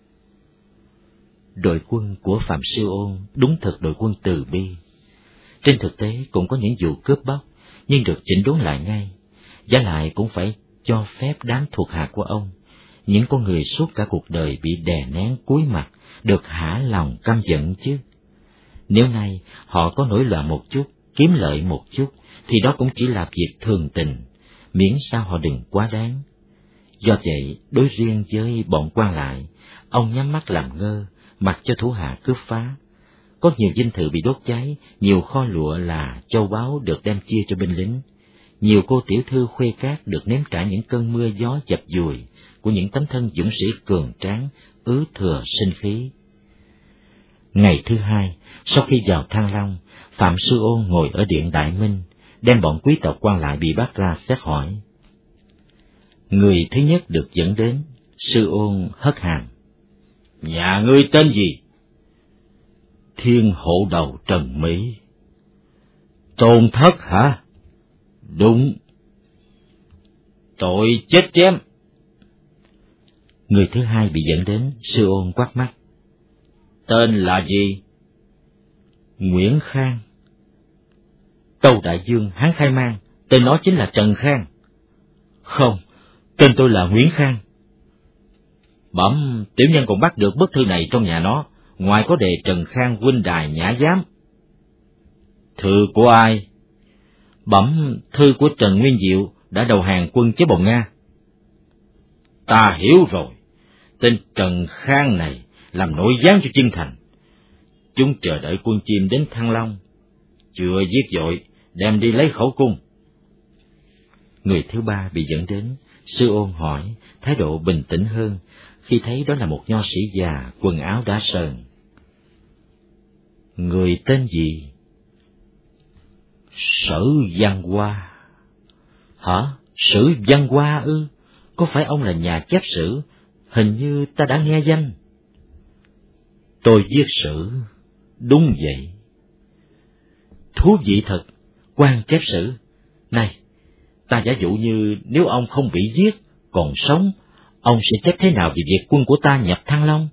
Đội quân của Phạm Sư Ôn đúng thật đội quân từ bi. Trên thực tế cũng có những vụ cướp bóc, nhưng được chỉnh đốn lại ngay, và lại cũng phải cho phép đám thuộc hạ của ông, những con người suốt cả cuộc đời bị đè nén cúi mặt, được hả lòng căm giận chứ. Nếu nay họ có nổi loạn một chút, kiếm lợi một chút, thì đó cũng chỉ là việc thường tình, miễn sao họ đừng quá đáng. Do vậy, đối riêng với bọn quan lại, ông nhắm mắt làm ngơ, mặc cho thủ hạ cướp phá. Có nhiều dinh thự bị đốt cháy, nhiều kho lụa là châu báu được đem chia cho binh lính. Nhiều cô tiểu thư khuê cát được nếm trải những cơn mưa gió dập dùi của những tấm thân dũng sĩ cường tráng, ứ thừa sinh khí. Ngày thứ hai, sau khi vào Thăng Long, Phạm Sư Ôn ngồi ở điện Đại Minh, đem bọn quý tộc quan lại bị bắt ra xét hỏi. Người thứ nhất được dẫn đến, Sư Ôn hất hàm. Nhà ngươi tên gì? Thiên Hộ Đầu Trần Mỹ. Tôn Thất hả? Đúng. Tội chết chém. Người thứ hai bị dẫn đến, Sư Ôn quát mắt. Tên là gì? Nguyễn Khang. Tâu Đại Dương Hán khai mang, tên nó chính là Trần Khang. Không, tên tôi là Nguyễn Khang. Bẩm, tiểu nhân còn bắt được bức thư này trong nhà nó, ngoài có đề Trần Khang huynh đài nhã giám. Thư của ai? Bẩm, thư của Trần Nguyên Diệu đã đầu hàng quân chế bồng Nga. Ta hiểu rồi, tên Trần Khang này làm nội gián cho Chiêm Thành. Chúng chờ đợi quân Chiêm đến Thăng Long, chưa giết vội, đem đi lấy khẩu cung. Người thứ ba bị dẫn đến, Sư Ôn hỏi, thái độ bình tĩnh hơn, khi thấy đó là một nho sĩ già, quần áo đã sờn. Người tên gì? Sử Văn Hoa. Hả? Sử Văn Hoa ư? Có phải ông là nhà chép sử? Hình như ta đã nghe danh. Tôi viết sử. Đúng vậy. Thú vị thật, quan chép sử. Này, ta giả dụ như nếu ông không bị giết, còn sống, ông sẽ chép thế nào về việc quân của ta nhập Thăng Long?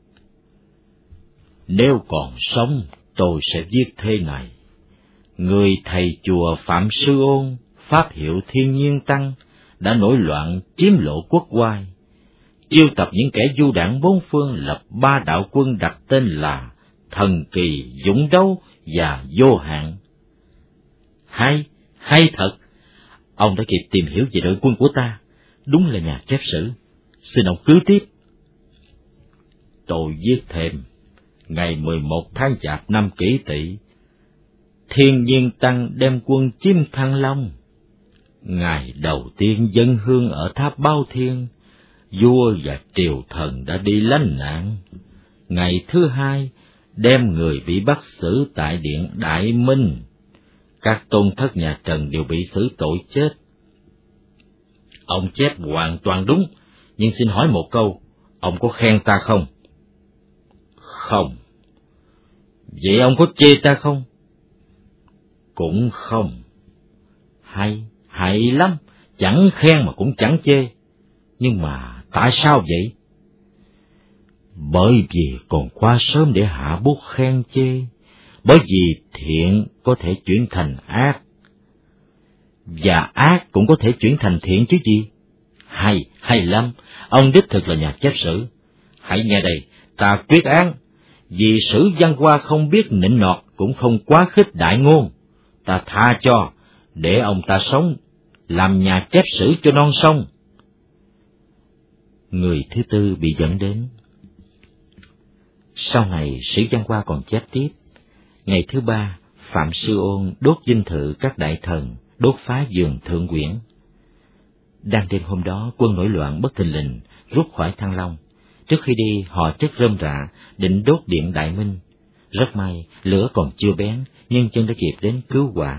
Nếu còn sống, tôi sẽ viết thế này. Người thầy chùa Phạm Sư Ôn, pháp hiệu Thiên Nhiên Tăng, đã nổi loạn chiếm lộ quốc oai, chiêu tập những kẻ du đảng bốn phương, lập ba đạo quân đặt tên là Thần Kỳ, Dũng Đấu và Vô Hạn. Hay, hay thật! Ông đã kịp tìm hiểu về đội quân của ta, đúng là nhà chép sử. Xin ông cứ tiếp. Tôi viết thêm, ngày mười một tháng Chạp năm Kỷ Tỵ, Thiên Nhiên Tăng đem quân chiếm Thăng Long. Ngày đầu tiên dân hương ở tháp Bao Thiên, vua và triều thần đã đi lánh nạn. Ngày thứ hai, đem người bị bắt xử tại điện Đại Minh. Các tôn thất nhà Trần đều bị xử tội chết. Ông chép hoàn toàn đúng, nhưng xin hỏi một câu, ông có khen ta không? Không. Vậy ông có chê ta không? Cũng không. Hay, hay lắm, chẳng khen mà cũng chẳng chê. Nhưng mà tại sao vậy? Bởi vì còn quá sớm để hạ bút khen chê. Bởi vì thiện có thể chuyển thành ác, và ác cũng có thể chuyển thành thiện chứ gì. Hay, hay lắm, ông đích thực là nhà chép sử. Hãy nghe đây, ta quyết án, vì Sử Văn Hoa không biết nịnh nọt, cũng không quá khích đại ngôn. Ta tha cho, để ông ta sống, làm nhà chép sử cho non sông. Người thứ tư bị dẫn đến. Sau này Sử Văn Hoa còn chép tiếp. Ngày thứ ba, Phạm Sư Ôn đốt dinh thự các đại thần, đốt phá giường Thượng Quyển. Đang đêm hôm đó, quân nổi loạn bất thình lình rút khỏi Thăng Long. Trước khi đi, họ chất rơm rạ định đốt điện Đại Minh. Rất may, lửa còn chưa bén, nhưng chân đã kịp đến cứu hỏa.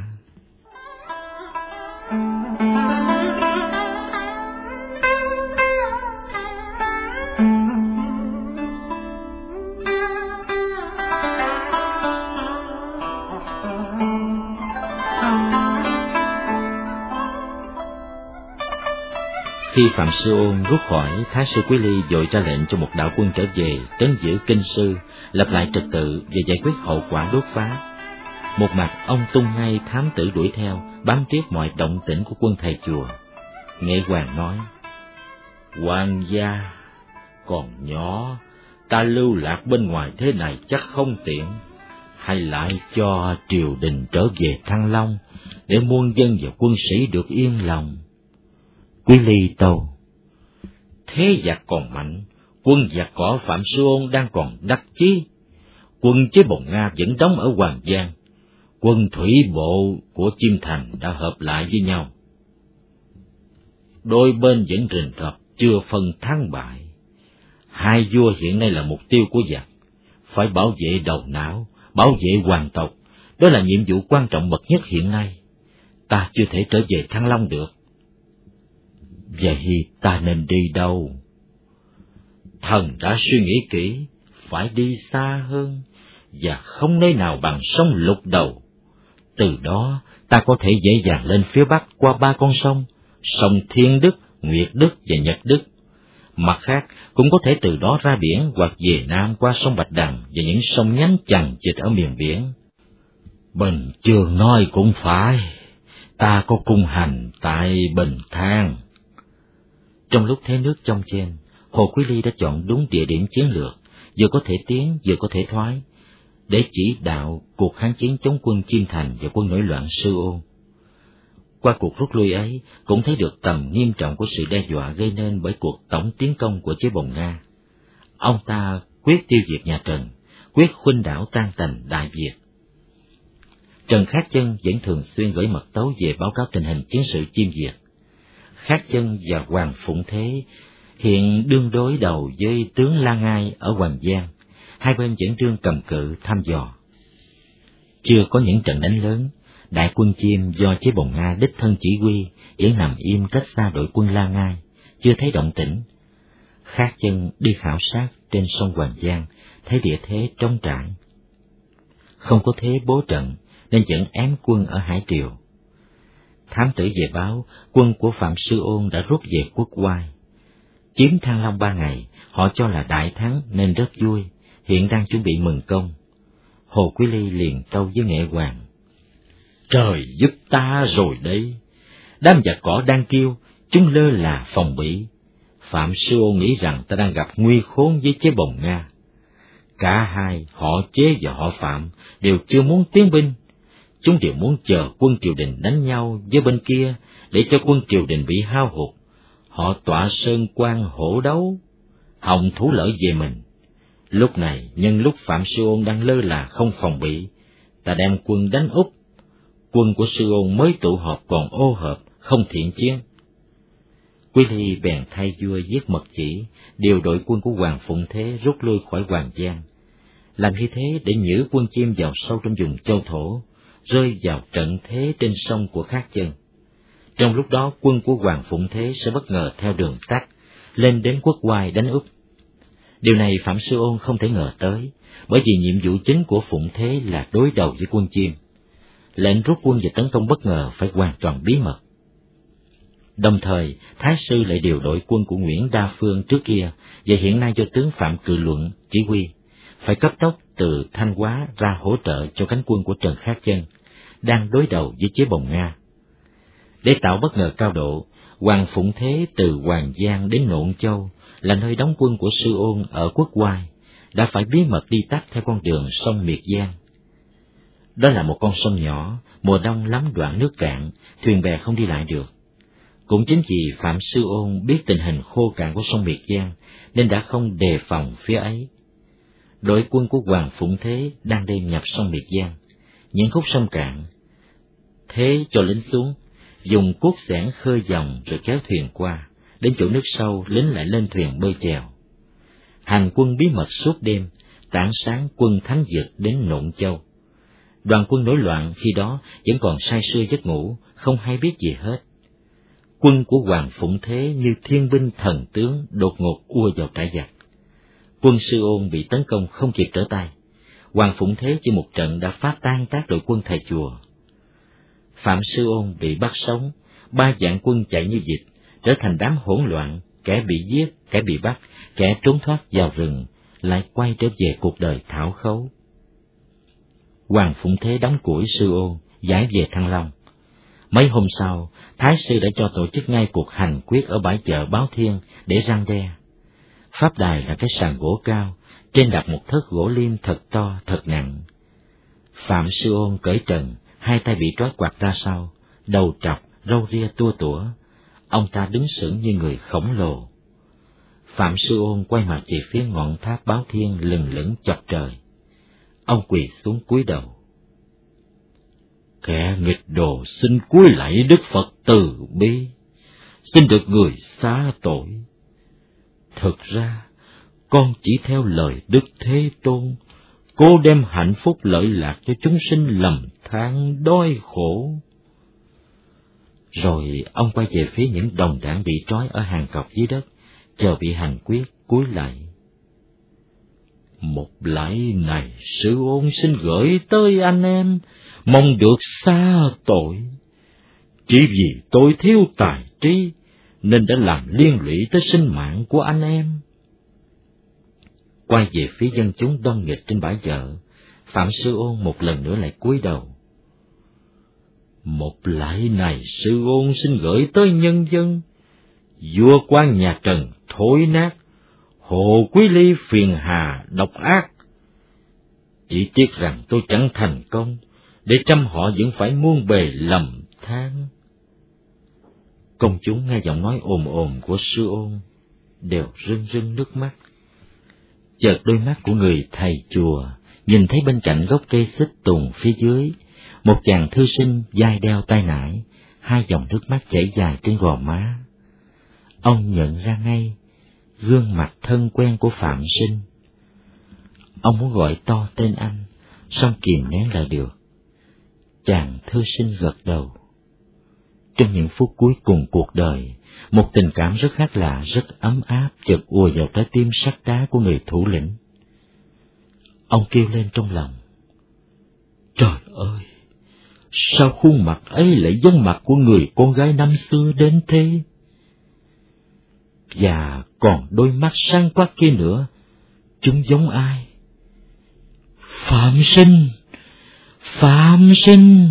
Khi Phạm Sư Ôn rút khỏi, Thái sư Quý Ly vội ra lệnh cho một đạo quân trở về trấn giữ kinh sư, lập lại trật tự và giải quyết hậu quả đốt phá. Một mặt ông tung ngay thám tử đuổi theo, bám riết mọi động tĩnh của quân thầy chùa. Nghệ Hoàng nói: "Hoàng gia còn nhỏ, ta lưu lạc bên ngoài thế này chắc không tiện, hay lại cho triều đình trở về Thăng Long để muôn dân và quân sĩ được yên lòng." Quý Ly tâu: "Thế giặc còn mạnh, quân giặc cỏ Phạm Sư Ôn đang còn đắc chí. Quân chế Bồng Nga vẫn đóng ở Hoàng Giang, quân thủy bộ của Chiêm Thành đã hợp lại với nhau. Đôi bên vẫn rình rập, chưa phân thắng bại. Hai vua hiện nay là mục tiêu của giặc, phải bảo vệ đầu não, bảo vệ hoàng tộc, đó là nhiệm vụ quan trọng bậc nhất hiện nay. Ta chưa thể trở về Thăng Long được. Vậy ta nên đi đâu?" "Thần đã suy nghĩ kỹ, phải đi xa hơn, và không nơi nào bằng sông Lục Đầu. Từ đó ta có thể dễ dàng lên phía bắc qua ba con sông, sông Thiên Đức, Nguyệt Đức và Nhật Đức. Mặt khác, cũng có thể từ đó ra biển hoặc về nam qua sông Bạch Đằng và những sông nhánh chằng chịt ở miền biển." "Bình Chương nói cũng phải, ta có cung hành tại Bình Thang." Trong lúc thế nước trong trên, Hồ Quý Ly đã chọn đúng địa điểm chiến lược, vừa có thể tiến vừa có thể thoái, để chỉ đạo cuộc kháng chiến chống quân Chiêm Thành và quân nổi loạn Sư Ôn. Qua cuộc rút lui ấy, cũng thấy được tầm nghiêm trọng của sự đe dọa gây nên bởi cuộc tổng tiến công của chế Bồng Nga. Ông ta quyết tiêu diệt nhà Trần, quyết khuynh đảo tan tành Đại Việt. Trần Khát Chân vẫn thường xuyên gửi mật tấu về báo cáo tình hình chiến sự Chiêm Việt. Khát Chân và Hoàng Phụng Thế hiện đương đối đầu với tướng La Ngai ở Hoàng Giang, hai bên vẫn đương cầm cự thăm dò. Chưa có những trận đánh lớn, đại quân Chiêm do chế Bồng Nga đích thân chỉ huy vẫn nằm im cách xa đội quân La Ngai, chưa thấy động tĩnh. Khát Chân đi khảo sát trên sông Hoàng Giang, thấy địa thế trống trải, không có thế bố trận nên vẫn ém quân ở Hải Triều. Thám tử về báo quân của Phạm Sư Ôn đã rút về Quốc Oai. Chiếm Thăng Long ba ngày, họ cho là đại thắng nên rất vui, hiện đang chuẩn bị mừng công. Hồ Quý Ly liền tâu với Nghệ Hoàng: "Trời giúp ta rồi đấy, đám giặc cỏ đang kêu, chúng lơ là phòng bị. Phạm Sư Ôn nghĩ rằng ta đang gặp nguy khốn với chế Bồng Nga. Cả hai, họ Chế và họ Phạm, đều chưa muốn tiến binh. Chúng đều muốn chờ quân triều đình đánh nhau với bên kia để cho quân triều đình bị hao hụt. Họ tọa sơn quan hổ đấu, hòng thủ lợi về mình. Lúc này, nhân lúc Phạm Sư Ôn đang lơ là không phòng bị, ta đem quân đánh úp. Quân của Sư Ôn mới tụ họp còn ô hợp, không thiện chiến." Quý Ly bèn thay vua viết mật chỉ, điều đội quân của Hoàng Phụng Thế rút lui khỏi Hoàng Giang. Làm như thế để nhử quân Chiêm vào sâu trong vùng châu thổ, rơi vào trận thế trên sông của Khát Chân. Trong lúc đó, quân của Hoàng Phụng Thế sẽ bất ngờ theo đường tắt, lên đến Quốc Oai đánh úp. Điều này Phạm Sư Ôn không thể ngờ tới, bởi vì nhiệm vụ chính của Phụng Thế là đối đầu với quân Chiêm. Lệnh rút quân và tấn công bất ngờ phải hoàn toàn bí mật. Đồng thời, Thái sư lại điều đội quân của Nguyễn Đa Phương trước kia và hiện nay do tướng Phạm Cự Luận chỉ huy, phải cấp tốc từ Thanh Hóa ra hỗ trợ cho cánh quân của Trần Khát Chân, đang đối đầu với chế Bồng Nga. Để tạo bất ngờ cao độ, Hoàng Phụng Thế từ Hoàng Giang đến Nộn Châu là nơi đóng quân của Sư Ôn ở Quốc Oai, đã phải bí mật đi tắt theo con đường sông Miệt Giang. Đó là một con sông nhỏ, mùa đông lắm đoạn nước cạn, thuyền bè không đi lại được. Cũng chính vì Phạm Sư Ôn biết tình hình khô cạn của sông Miệt Giang nên đã không đề phòng phía ấy. Đội quân của Hoàng Phụng Thế đang đêm nhập sông Miệt Giang, những khúc sông cạn. Thế cho lính xuống, dùng cuốc xẻng khơi dòng rồi kéo thuyền qua, đến chỗ nước sâu lính lại lên thuyền bơi chèo. Hành quân bí mật suốt đêm, tảng sáng quân thánh dực đến Nộn Châu. Đoàn quân nổi loạn khi đó vẫn còn say sưa giấc ngủ, không hay biết gì hết. Quân của Hoàng Phụng Thế như thiên binh thần tướng đột ngột ùa vào trại giặc. Quân Sư Ôn bị tấn công không kịp trở tay. Hoàng Phụng Thế chỉ một trận đã phá tan tác đội quân thầy chùa. Phạm Sư Ôn bị bắt sống, ba vạn quân chạy như vịt, trở thành đám hỗn loạn, kẻ bị giết, kẻ bị bắt, kẻ trốn thoát vào rừng, lại quay trở về cuộc đời thảo khấu. Hoàng Phụng Thế đóng củi Sư Ôn, giải về Thăng Long. Mấy hôm sau, Thái sư đã cho tổ chức ngay cuộc hành quyết ở bãi chợ Báo Thiên để răn đe. Pháp đài là cái sàn gỗ cao, trên đặt một thớt gỗ liêm thật to, thật nặng. Phạm Sư Ôn cởi trần, hai tay bị trói quạt ra sau, đầu trọc, râu ria tua tủa. Ông ta đứng sững như người khổng lồ. Phạm Sư Ôn quay mặt về phía ngọn tháp Báo Thiên lừng lững chọc trời. Ông quỳ xuống cúi đầu. Kẻ nghịch đồ xin cúi lạy Đức Phật từ bi, xin được người xá tội. Thực ra, con chỉ theo lời Đức Thế Tôn, cố đem hạnh phúc lợi lạc cho chúng sinh lầm than đói khổ. Rồi ông quay về phía những đồng đảng bị trói ở hàng cọc dưới đất, chờ bị hành quyết cúi lạy. Một lạy này Sư Ôn xin gửi tới anh em, mong được xa tội. Chỉ vì tôi thiếu tài trí, nên đã làm liên lụy tới sinh mạng của anh em. Quay về phía dân chúng đông nghịch trên bãi chợ, Phạm Sư Ôn một lần nữa lại cúi đầu. Một lạy này Sư Ôn xin gửi tới nhân dân, vua quan nhà Trần thối nát, Hồ Quý Ly phiền hà độc ác. Chỉ tiếc rằng tôi chẳng thành công, để trăm họ vẫn phải muôn bề lầm than. Công chúng nghe giọng nói ồm ồm của Sư Ôn, đều rưng rưng nước mắt. Chợt đôi mắt của người thầy chùa nhìn thấy bên cạnh gốc cây xích tùng phía dưới, một chàng thư sinh vai đeo tay nải, hai dòng nước mắt chảy dài trên gò má. Ông nhận ra ngay gương mặt thân quen của Phạm Sinh. Ông muốn gọi to tên anh, song kìm nén lại được. Chàng thư sinh gật đầu. Trong những phút cuối cùng cuộc đời, một tình cảm rất khác lạ, rất ấm áp chợt ùa vào trái tim sắt đá của người thủ lĩnh. Ông kêu lên trong lòng. Trời ơi! Sao khuôn mặt ấy lại giống mặt của người con gái năm xưa đến thế? Và còn đôi mắt sáng quắc kia nữa, chúng giống ai? Phạm Sinh! Phạm Sinh!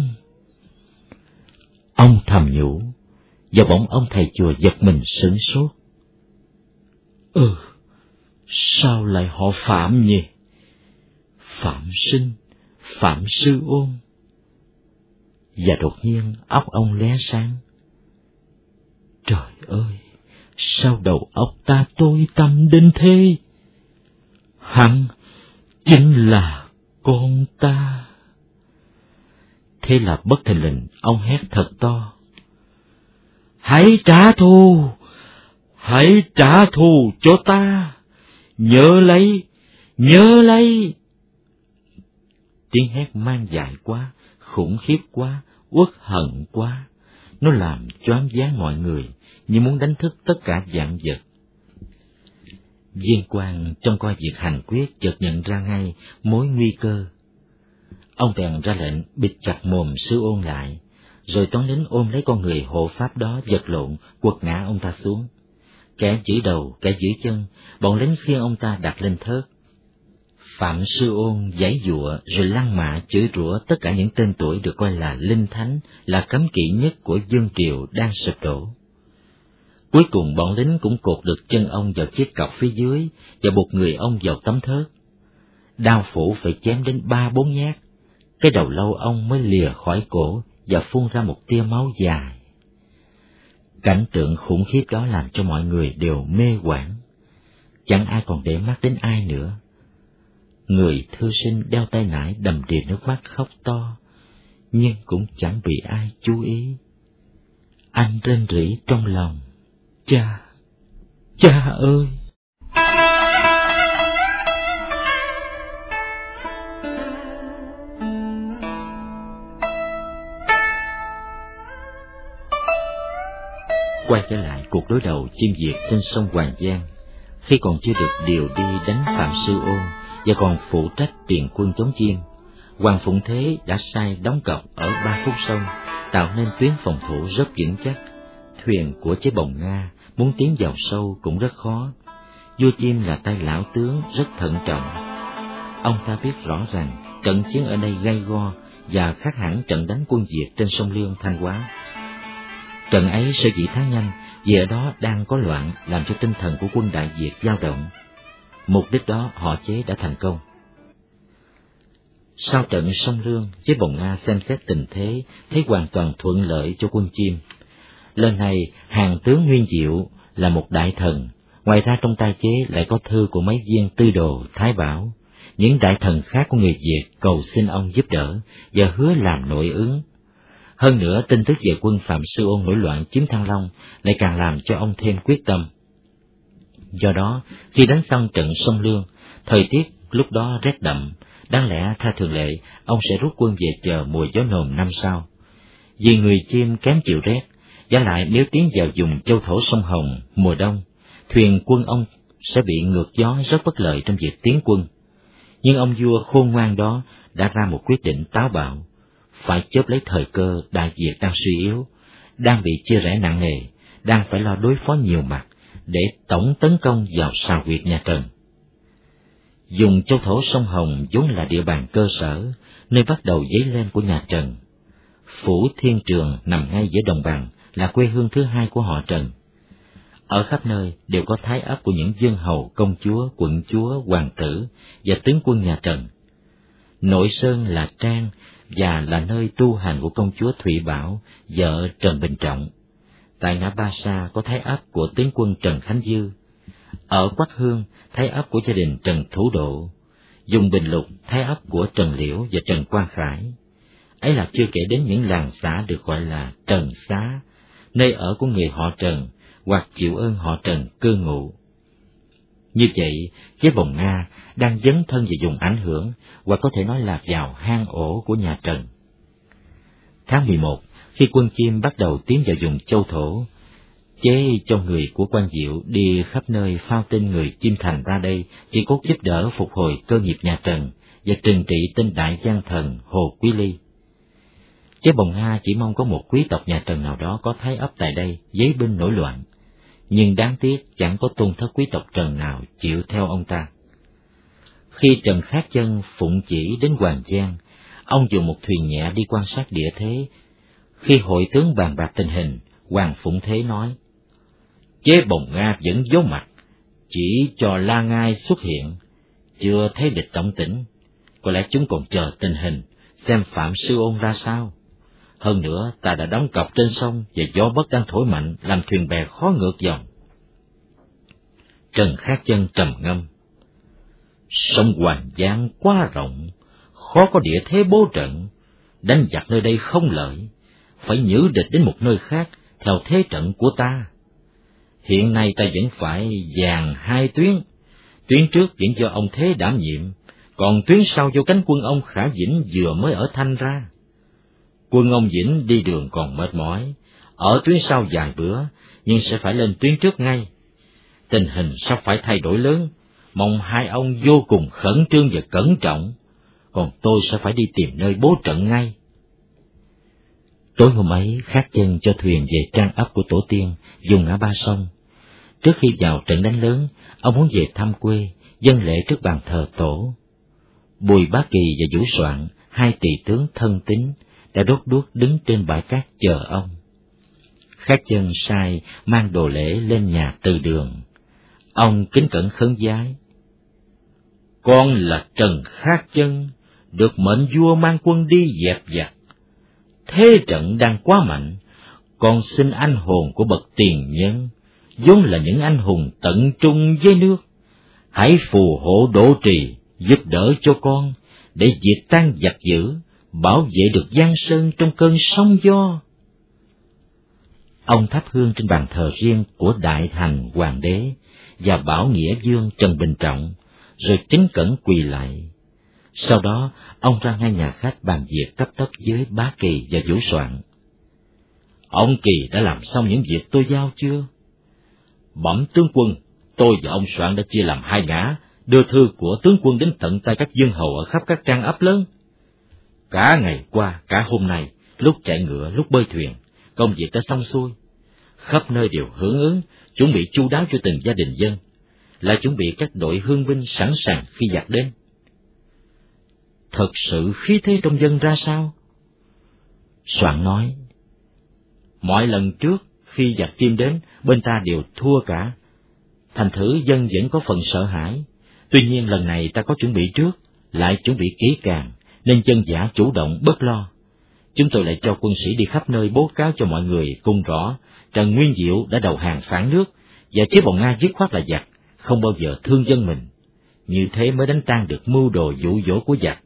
Ông thầm nhủ, và bỗng ông thầy chùa giật mình sửng sốt. Ừ, sao lại họ Phạm nhỉ? Phạm Sinh, Phạm Sư Ôn. Và đột nhiên óc ông lóe sáng. Trời ơi, sao đầu óc ta tối tăm đến thế? Hắn chính là con ta. Thế là bất thình lình ông hét thật to. Hãy trả thù, hãy trả thù cho ta, nhớ lấy, nhớ lấy. Tiếng hét mang dại quá, khủng khiếp quá, uất hận quá. Nó làm choáng váng mọi người, như muốn đánh thức tất cả vạn vật. Viên quan trong coi việc hành quyết chợt nhận ra ngay mối nguy cơ. Ông bèn ra lệnh bịt chặt mồm Sư Ôn lại, rồi toán lính ôm lấy con người hộ pháp đó vật lộn, quật ngã ông ta xuống. Kẻ giữ đầu, kẻ giữ chân, bọn lính khiêng ông ta đặt lên thớt. Phạm Sư Ôn giãy giụa rồi lăng mạ chửi rủa tất cả những tên tuổi được coi là linh thánh, là cấm kỵ nhất của vương triều đang sụp đổ. Cuối cùng bọn lính cũng cột được chân ông vào chiếc cọc phía dưới và buộc người ông vào tấm thớt. Đao phủ phải chém đến ba bốn nhát, cái đầu lâu ông mới lìa khỏi cổ và phun ra một tia máu dài. Cảnh tượng khủng khiếp đó làm cho mọi người đều mê hoảng, chẳng ai còn để mắt đến ai nữa. Người thư sinh đeo tay nải đầm đìa nước mắt khóc to, nhưng cũng chẳng bị ai chú ý. Anh rên rỉ trong lòng, cha, cha ơi! Quay trở lại cuộc đối đầu chim diệt trên sông Hoàng Giang, khi còn chưa được điều đi đánh Phạm Sư Ôn và còn phụ trách tiền quân chống chiêm, Hoàng Phụng Thế đã sai đóng cọc ở ba khúc sông, tạo nên tuyến phòng thủ rất vững chắc. Thuyền của chế Bồng Nga muốn tiến vào sâu cũng rất khó. Vua Chiêm là tay lão tướng rất thận trọng. Ông ta biết rõ rằng trận chiến ở đây gay go và khác hẳn trận đánh quân Việt trên sông Lương, Thanh Hóa. Trận ấy sở dĩ thắng nhanh vì ở đó đang có loạn, làm cho tinh thần của quân Đại Việt dao động. Mục đích đó họ chế đã thành công. Sau trận sông Lương, chế Bồng Nga xem xét tình thế, thấy hoàn toàn thuận lợi cho quân Chiêm. Lần này, hàng tướng Nguyên Diệu là một đại thần, ngoài ra trong tay chế lại có thư của mấy viên tư đồ Thái Bảo. Những đại thần khác của người Việt cầu xin ông giúp đỡ và hứa làm nội ứng. Hơn nữa, tin tức về quân Phạm Sư Ôn nổi loạn chiếm Thăng Long lại càng làm cho ông thêm quyết tâm. Do đó, khi đánh xong trận sông Lương, thời tiết lúc đó rét đậm, đáng lẽ theo thường lệ, ông sẽ rút quân về chờ mùa gió nồm năm sau. Vì người Chiêm kém chịu rét, giả lại nếu tiến vào vùng châu thổ sông Hồng mùa đông, thuyền quân ông sẽ bị ngược gió rất bất lợi trong việc tiến quân. Nhưng ông vua khôn ngoan đó đã ra một quyết định táo bạo, phải chớp lấy thời cơ Đại Việt đang suy yếu, đang bị chia rẽ nặng nề, đang phải lo đối phó nhiều mặt để tổng tấn công vào sào huyệt nhà Trần. Dùng châu thổ sông Hồng vốn là địa bàn cơ sở, nơi bắt đầu dấy lên của nhà Trần. Phủ Thiên Trường nằm ngay giữa đồng bằng, là quê hương thứ hai của họ Trần. Ở khắp nơi đều có thái ấp của những vương hầu, công chúa, quận chúa, hoàng tử và tướng quân nhà Trần. Nội Sơn là trang và là nơi tu hành của công chúa Thụy Bảo, vợ Trần Bình Trọng. Tại ngã Ba Sa có thái ấp của tướng quân Trần Khánh Dư. Ở Quách Hương, thái ấp của gia đình Trần Thủ Độ. Dùng Bình Lục, thái ấp của Trần Liễu và Trần Quang Khải. Ấy là chưa kể đến những làng xã được gọi là Trần Xá, nơi ở của người họ Trần hoặc chịu ơn họ Trần cư ngụ. Như vậy, chế Bồng Nga đang dấn thân vào vùng ảnh hưởng, hoặc có thể nói là vào hang ổ của nhà Trần. Tháng mười một, khi quân Chiêm bắt đầu tiến vào vùng châu thổ, chế cho người của Quan Diệu đi khắp nơi phao tin người Chiêm Thành ra đây chỉ cốt giúp đỡ phục hồi cơ nghiệp nhà Trần và trừng trị tên đại gian thần Hồ Quý Ly. Chế Bồng Nga chỉ mong có một quý tộc nhà Trần nào đó có thái ấp tại đây giấy binh nổi loạn, nhưng đáng tiếc chẳng có tôn thất quý tộc Trần nào chịu theo ông ta. Khi Trần Khát Chân phụng chỉ đến Hoàng Giang, ông dùng một thuyền nhẹ đi quan sát địa thế. Khi hội tướng bàn bạc tình hình, Hoàng Phụng Thế nói: Chế Bồng Nga vẫn giấu mặt, chỉ cho La Ngai xuất hiện, chưa thấy địch động tĩnh, có lẽ chúng còn chờ tình hình xem Phạm Sư Ôn ra sao. Hơn nữa, ta đã đóng cọc trên sông và gió bất đang thổi mạnh, làm thuyền bè khó ngược dòng. Trần Khát Chân trầm ngâm: Sông Hoàng Giang quá rộng, khó có địa thế bố trận, đánh giặc nơi đây không lợi, phải nhử địch đến một nơi khác theo thế trận của ta. Hiện nay ta vẫn phải dàn hai tuyến, tuyến trước vẫn do ông Thế đảm nhiệm, còn tuyến sau do cánh quân ông Khả Vĩnh vừa mới ở Thanh ra. Quân ông Vĩnh đi đường còn mệt mỏi, ở tuyến sau vài bữa, nhưng sẽ phải lên tuyến trước ngay. Tình hình sắp phải thay đổi lớn, mong hai ông vô cùng khẩn trương và cẩn trọng, còn tôi sẽ phải đi tìm nơi bố trận ngay. Tối hôm ấy, Khát Chân cho thuyền về trang ấp của tổ tiên, dùng ngã ba sông. Trước khi vào trận đánh lớn, ông muốn về thăm quê, dâng lễ trước bàn thờ tổ. Bùi Bá Kỳ và Vũ Soạn, hai tỳ tướng thân tín, đã đốt đuốc đứng trên bãi cát chờ ông. Khát Chân sai mang đồ lễ lên nhà từ đường. Ông kính cẩn khấn vái: Con là Trần Khát Chân, được mệnh vua mang quân đi dẹp giặc. Thế trận đang quá mạnh, con xin anh hồn của bậc tiền nhân, vốn là những anh hùng tận trung với nước, hãy phù hộ độ trì, giúp đỡ cho con, để diệt tan giặc dữ, bảo vệ được Giang Sơn trong cơn sóng gió. Ông thắp hương trên bàn thờ riêng của Đại Thành Hoàng đế và Bảo Nghĩa Vương Trần Bình Trọng, rồi kính cẩn quỳ lạy. Sau đó, ông ra ngay nhà khách bàn việc cấp tốc với Bá Kỳ và Vũ Soạn. Ông Kỳ đã làm xong những việc tôi giao chưa? Bẩm tướng quân, tôi và ông Soạn đã chia làm hai ngã, đưa thư của tướng quân đến tận tay các vương hầu ở khắp các trang ấp lớn. Cả ngày qua, cả hôm nay, lúc chạy ngựa, lúc bơi thuyền, công việc đã xong xuôi. Khắp nơi đều hưởng ứng, chuẩn bị chu đáo cho từng gia đình dân, lại chuẩn bị các đội hương binh sẵn sàng khi giặc đến. Thật sự khí thế trong dân ra sao? Soạn nói, mọi lần trước khi giặc Chiêm đến, bên ta đều thua cả, thành thử dân vẫn có phần sợ hãi. Tuy nhiên lần này ta có chuẩn bị trước, lại chuẩn bị kỹ càng, nên dân dã chủ động bớt lo. Chúng tôi lại cho quân sĩ đi khắp nơi bố cáo cho mọi người cùng rõ Trần Nguyên Diệu đã đầu hàng phản nước, và chế bọn Nga dứt khoát là giặc, không bao giờ thương dân mình. Như thế mới đánh tan được mưu đồ dụ dỗ của giặc.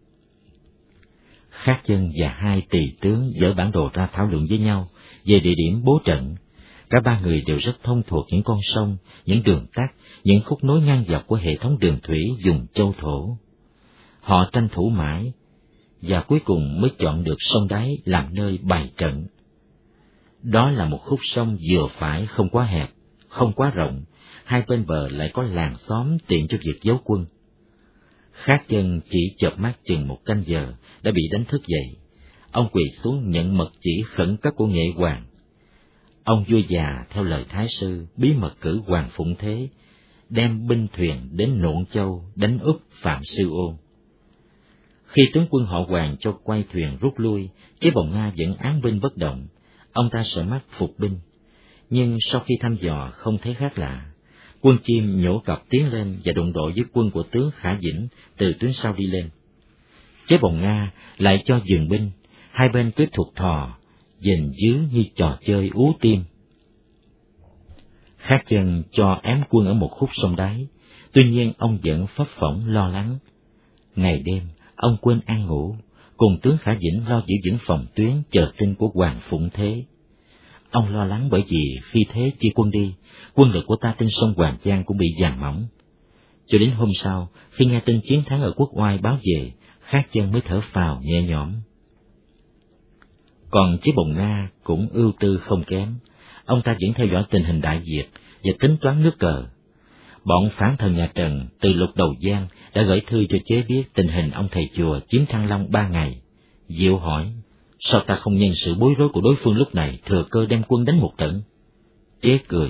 Khác Dân và hai tỳ tướng dỡ bản đồ ra thảo luận với nhau về địa điểm bố trận. Cả ba người đều rất thông thuộc những con sông, những đường tắt, những khúc nối ngang dọc của hệ thống đường thủy vùng châu thổ. Họ tranh thủ mãi, và cuối cùng mới chọn được sông Đáy làm nơi bày trận. Đó là một khúc sông vừa phải, không quá hẹp, không quá rộng, hai bên bờ lại có làng xóm tiện cho việc giấu quân. Khác Dân chỉ chợp mắt chừng một canh giờ đã bị đánh thức dậy. Ông quỳ xuống nhận mật chỉ khẩn cấp của Nghệ Hoàng. Ông vua già theo lời Thái sư bí mật cử Hoàng Phụng Thế, đem binh thuyền đến Nộn Châu đánh úp Phạm Sư Ôn. Khi tướng quân họ Hoàng cho quay thuyền rút lui, chế bọn Nga vẫn án binh bất động. Ông ta sợ mắt phục binh, nhưng sau khi thăm dò không thấy khác lạ. Quân Chiêm nhổ cặp tiến lên và đụng độ với quân của tướng Khả Dĩnh từ tuyến sau đi lên. Chế bọn Nga lại cho dừng binh, hai bên cứ thụt thò, giành giữ như trò chơi ú tim. Khác Dân cho ém quân ở một khúc sông Đáy, tuy nhiên ông vẫn phấp phỏng lo lắng. Ngày đêm, ông quên ăn ngủ, cùng tướng Khả Dĩnh lo giữ vững phòng tuyến chờ tin của Hoàng Phụng Thế. Ông lo lắng bởi vì khi Thế chia quân đi, quân lực của ta trên sông Hoàng Giang cũng bị dàn mỏng. Cho đến hôm sau, khi nghe tin chiến thắng ở Quốc Oai báo về, Khác Dân mới thở phào nhẹ nhõm. Còn chế bọn Nga cũng ưu tư không kém, ông ta vẫn theo dõi tình hình Đại Việt và tính toán nước cờ. Bọn phản thần nhà Trần từ Lục Đầu Giang đã gửi thư cho chế biết tình hình ông thầy chùa chiếm Thăng Long ba ngày. Diệu hỏi, sao ta không nhân sự bối rối của đối phương lúc này thừa cơ đem quân đánh một trận? Chế cười,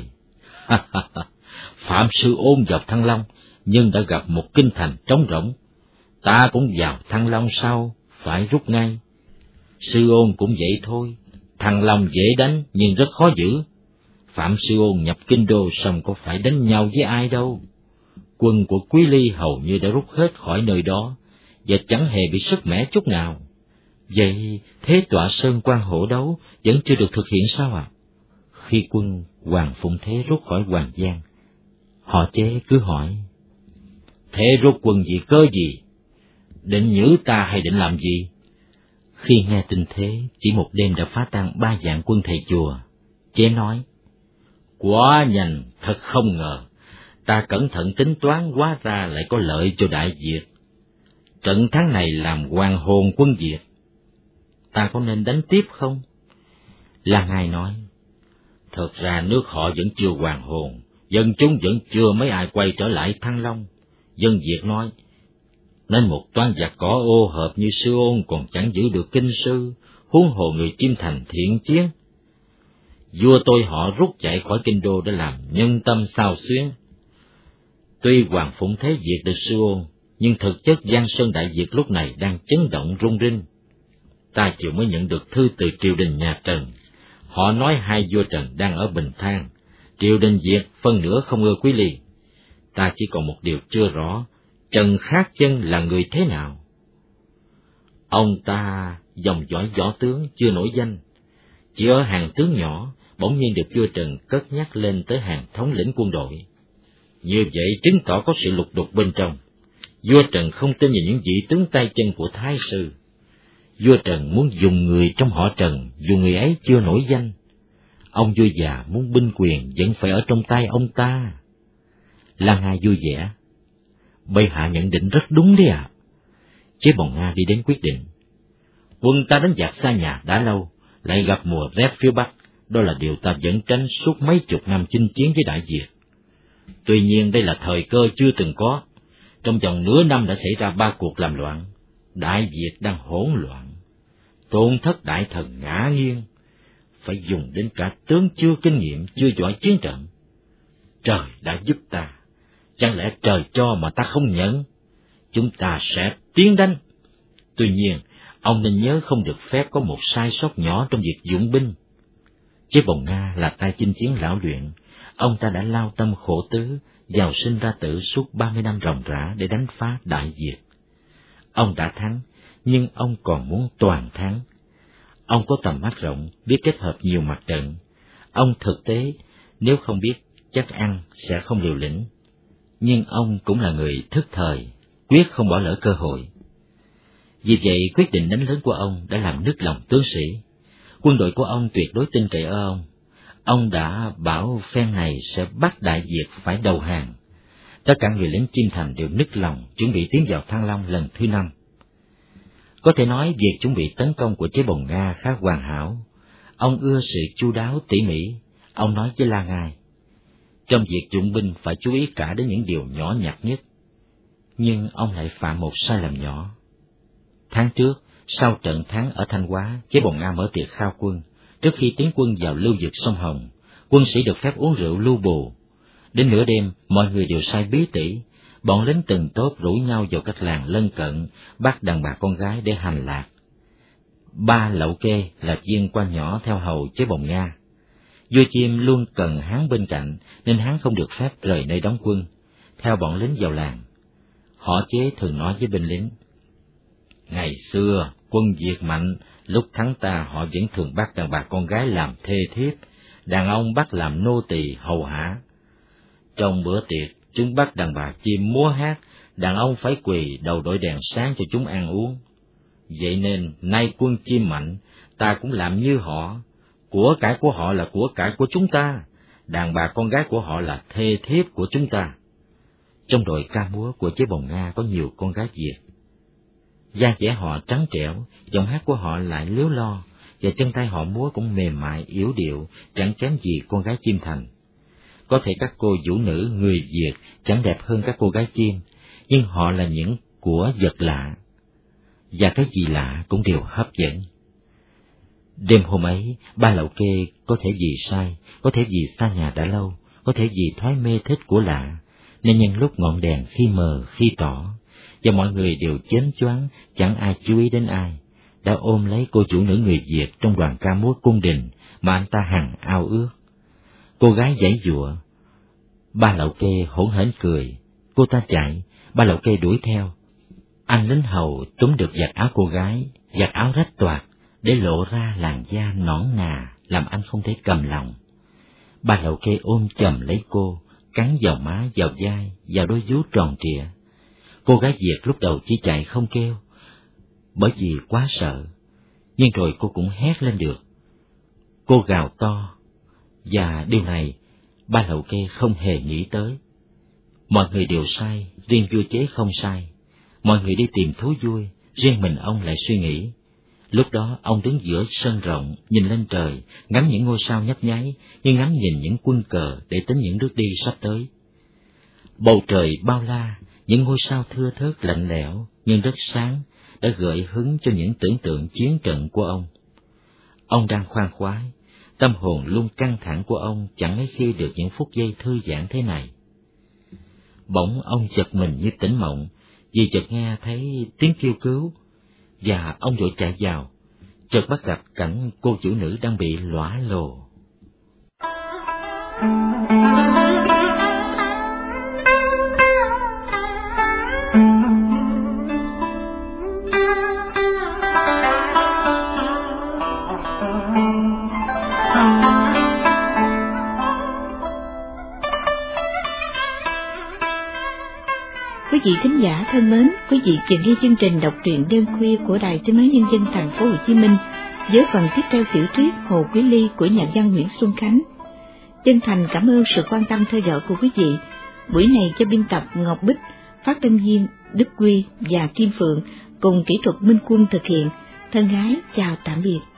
Phạm Sư Ôn vào Thăng Long, nhưng đã gặp một kinh thành trống rỗng. Ta cũng vào Thăng Long sau, phải rút ngay. Sư Ôn cũng vậy thôi, Thăng Long dễ đánh nhưng rất khó giữ. Phạm Sư Ôn nhập kinh đô xong có phải đánh nhau với ai đâu. Quân của Quý Ly hầu như đã rút hết khỏi nơi đó, và chẳng hề bị sức mẻ chút nào. Vậy thế tọa sơn quan hổ đấu vẫn chưa được thực hiện sao ạ? À? Khi quân Hoàng Phụng Thế rút khỏi Hoàng Giang, họ Chế cứ hỏi, thế rút quân vì cớ gì? Định nhử ta hay định làm gì? Khi nghe tin thế, chỉ một đêm đã phá tan ba vạn quân thầy chùa, Chế nói, quá nhanh, thật không ngờ, ta cẩn thận tính toán hóa ra lại có lợi cho Đại Việt. Trận thắng này làm hoàng hồn quân Việt, ta có nên đánh tiếp không? La Ngài nói, thật ra nước họ vẫn chưa hoàn hồn, dân chúng vẫn chưa mấy ai quay trở lại Thăng Long. Dân Việt nói, nên một toán giặc cỏ ô hợp như Sư Ôn còn chẳng giữ được kinh sư, huống hồ người Chiêm Thành thiện chiến. Vua tôi họ rút chạy khỏi kinh đô để làm nhân tâm xao xuyến. Tuy Hoàng Phụng Thế diệt được Sư Ôn, nhưng thực chất Giang Sơn Đại Việt lúc này đang chấn động rung rinh. Ta chiều mới nhận được thư từ triều đình nhà Trần. Họ nói hai vua Trần đang ở Bình Thang, triều đình Việt phân nửa không ưa Quý Ly. Ta chỉ còn một điều chưa rõ, Trần Khác Chân là người thế nào? Ông ta dòng dõi võ tướng chưa nổi danh, chỉ ở hàng tướng nhỏ, bỗng nhiên được vua Trần cất nhắc lên tới hàng thống lĩnh quân đội. Như vậy chứng tỏ có sự lục đục bên trong. Vua Trần không tin vào những vị tướng tay chân của Thái sư. Vua Trần muốn dùng người trong họ Trần, dù người ấy chưa nổi danh. Ông vua già muốn binh quyền vẫn phải ở trong tay ông ta. La Ngai vui vẻ. Bệ hạ nhận định rất đúng đấy ạ. À. Chế Bồng Nga đi đến quyết định. Quân ta đánh giặc xa nhà đã lâu, lại gặp mùa rét phía Bắc, đó là điều ta vẫn tránh suốt mấy chục năm chinh chiến với Đại Việt. Tuy nhiên đây là thời cơ chưa từng có, trong vòng nửa năm đã xảy ra ba cuộc làm loạn, Đại Việt đang hỗn loạn, tôn thất đại thần ngã nghiêng, phải dùng đến cả tướng chưa kinh nghiệm, chưa giỏi chiến trận. Trời đã giúp ta, chẳng lẽ trời cho mà ta không nhận? Chúng ta sẽ tiến đánh. Tuy nhiên, ông nên nhớ không được phép có một sai sót nhỏ trong việc dụng binh. Chế Bồng Nga là tay chinh chiến lão luyện, ông ta đã lao tâm khổ tứ, giàu sinh ra tử suốt ba mươi năm ròng rã để đánh phá Đại Việt. Ông đã thắng, nhưng ông còn muốn toàn thắng. Ông có tầm mắt rộng, biết kết hợp nhiều mặt trận. Ông thực tế, nếu không biết chắc ăn sẽ không liều lĩnh. Nhưng ông cũng là người thức thời, quyết không bỏ lỡ cơ hội. Vì vậy, quyết định đánh lớn của ông đã làm nức lòng tướng sĩ. Quân đội của ông tuyệt đối tin cậy ở ông. Ông đã bảo phen này sẽ bắt Đại Việt phải đầu hàng. Tất cả người lính Chiêm Thành đều nức lòng chuẩn bị tiến vào Thăng Long lần thứ năm. Có thể nói việc chuẩn bị tấn công của Chế Bồng Nga khá hoàn hảo. Ông ưa sự chu đáo tỉ mỉ. Ông nói với La Ngai, trong việc dụng binh phải chú ý cả đến những điều nhỏ nhặt nhất. Nhưng ông lại phạm một sai lầm nhỏ. Tháng trước, sau trận thắng ở Thanh Hóa, Chế Bồng Nga mở tiệc khao quân. Trước khi tiến quân vào lưu vực sông Hồng, quân sĩ được phép uống rượu lưu bù. Đến nửa đêm, mọi người đều say bí tỉ. Bọn lính từng tốt rủ nhau vào các làng lân cận, bắt đàn bà con gái để hành lạc. Ba Lậu Kê là viên quan nhỏ theo hầu Chế Bồng Nga. Vua Chiêm luôn cần hắn bên cạnh, nên hắn không được phép rời nơi đóng quân, theo bọn lính vào làng. Họ Chế thường nói với binh lính, ngày xưa, quân Việt mạnh, lúc thắng ta họ vẫn thường bắt đàn bà con gái làm thê thiếp, đàn ông bắt làm nô tỳ hầu hạ. Trong bữa tiệc, chúng bắt đàn bà chim múa hát, đàn ông phải quỳ đầu đội đèn sáng cho chúng ăn uống. Vậy nên, nay quân Chiêm mạnh, ta cũng làm như họ. Của cải của họ là của cải của chúng ta, đàn bà con gái của họ là thê thiếp của chúng ta. Trong đội ca múa của Chế Bồng Nga có nhiều con gái Việt. Da dẻ họ trắng trẻo, giọng hát của họ lại líu lo, và chân tay họ múa cũng mềm mại, yếu điệu, chẳng kém gì con gái Chiêm Thành. Có thể các cô vũ nữ người Việt chẳng đẹp hơn các cô gái Chiêm, nhưng họ là những của vật lạ, và cái gì lạ cũng đều hấp dẫn. Đêm hôm ấy, Ba Lậu Kê có thể vì sai, có thể vì xa nhà đã lâu, có thể vì thói mê thích của lạ, nên nhân lúc ngọn đèn khi mờ khi tỏ, và mọi người đều chến choáng, chẳng ai chú ý đến ai, đã ôm lấy cô chủ nữ người Việt trong đoàn ca múa cung đình mà anh ta hằng ao ước. Cô gái giãy giụa, Ba Lậu Kê hỗn hển cười, cô ta chạy, Ba Lậu Kê đuổi theo. Anh lính hầu túm được vạt áo cô gái, vạt áo rách toạc, để lộ ra làn da nõn nà, làm anh không thể cầm lòng. Ba Lậu Kê ôm chầm lấy cô, cắn vào má, vào vai, vào đôi vú tròn trịa. Cô gái Việt lúc đầu chỉ chạy không kêu, bởi vì quá sợ, nhưng rồi cô cũng hét lên được. Cô gào to, và điều này Ba Lậu Kê không hề nghĩ tới. Mọi người đều sai, riêng vua Chế không sai. Mọi người đi tìm thú vui, riêng mình ông lại suy nghĩ. Lúc đó ông đứng giữa sân rộng, nhìn lên trời, ngắm những ngôi sao nhấp nháy, như ngắm nhìn những quân cờ để tính những bước đi sắp tới. Bầu trời bao la, những ngôi sao thưa thớt lạnh lẽo nhưng rất sáng, đã gợi hứng cho những tưởng tượng chiến trận của ông. Ông đang khoan khoái, tâm hồn luôn căng thẳng của ông chẳng mấy khi được những phút giây thư giãn thế này. Bỗng ông giật mình như tỉnh mộng, vì chợt nghe thấy tiếng kêu cứu, và ông vội chạy vào, chợt bắt gặp cảnh cô chủ nữ đang bị lõa lồ. Quý vị khán giả thân mến, quý vị vừa nghe chương trình đọc truyện đêm khuya của Đài Tiếng nói Nhân dân Thành phố Hồ Chí Minh với phần tiếp theo tiểu thuyết Hồ Quý Ly của nhà văn Nguyễn Xuân Khánh. Chân thành cảm ơn sự quan tâm theo dõi của quý vị. Buổi này cho biên tập Ngọc Bích, phát thanh viên Đức Quy và Kim Phượng cùng kỹ thuật Minh Quân thực hiện. Thân ái chào tạm biệt.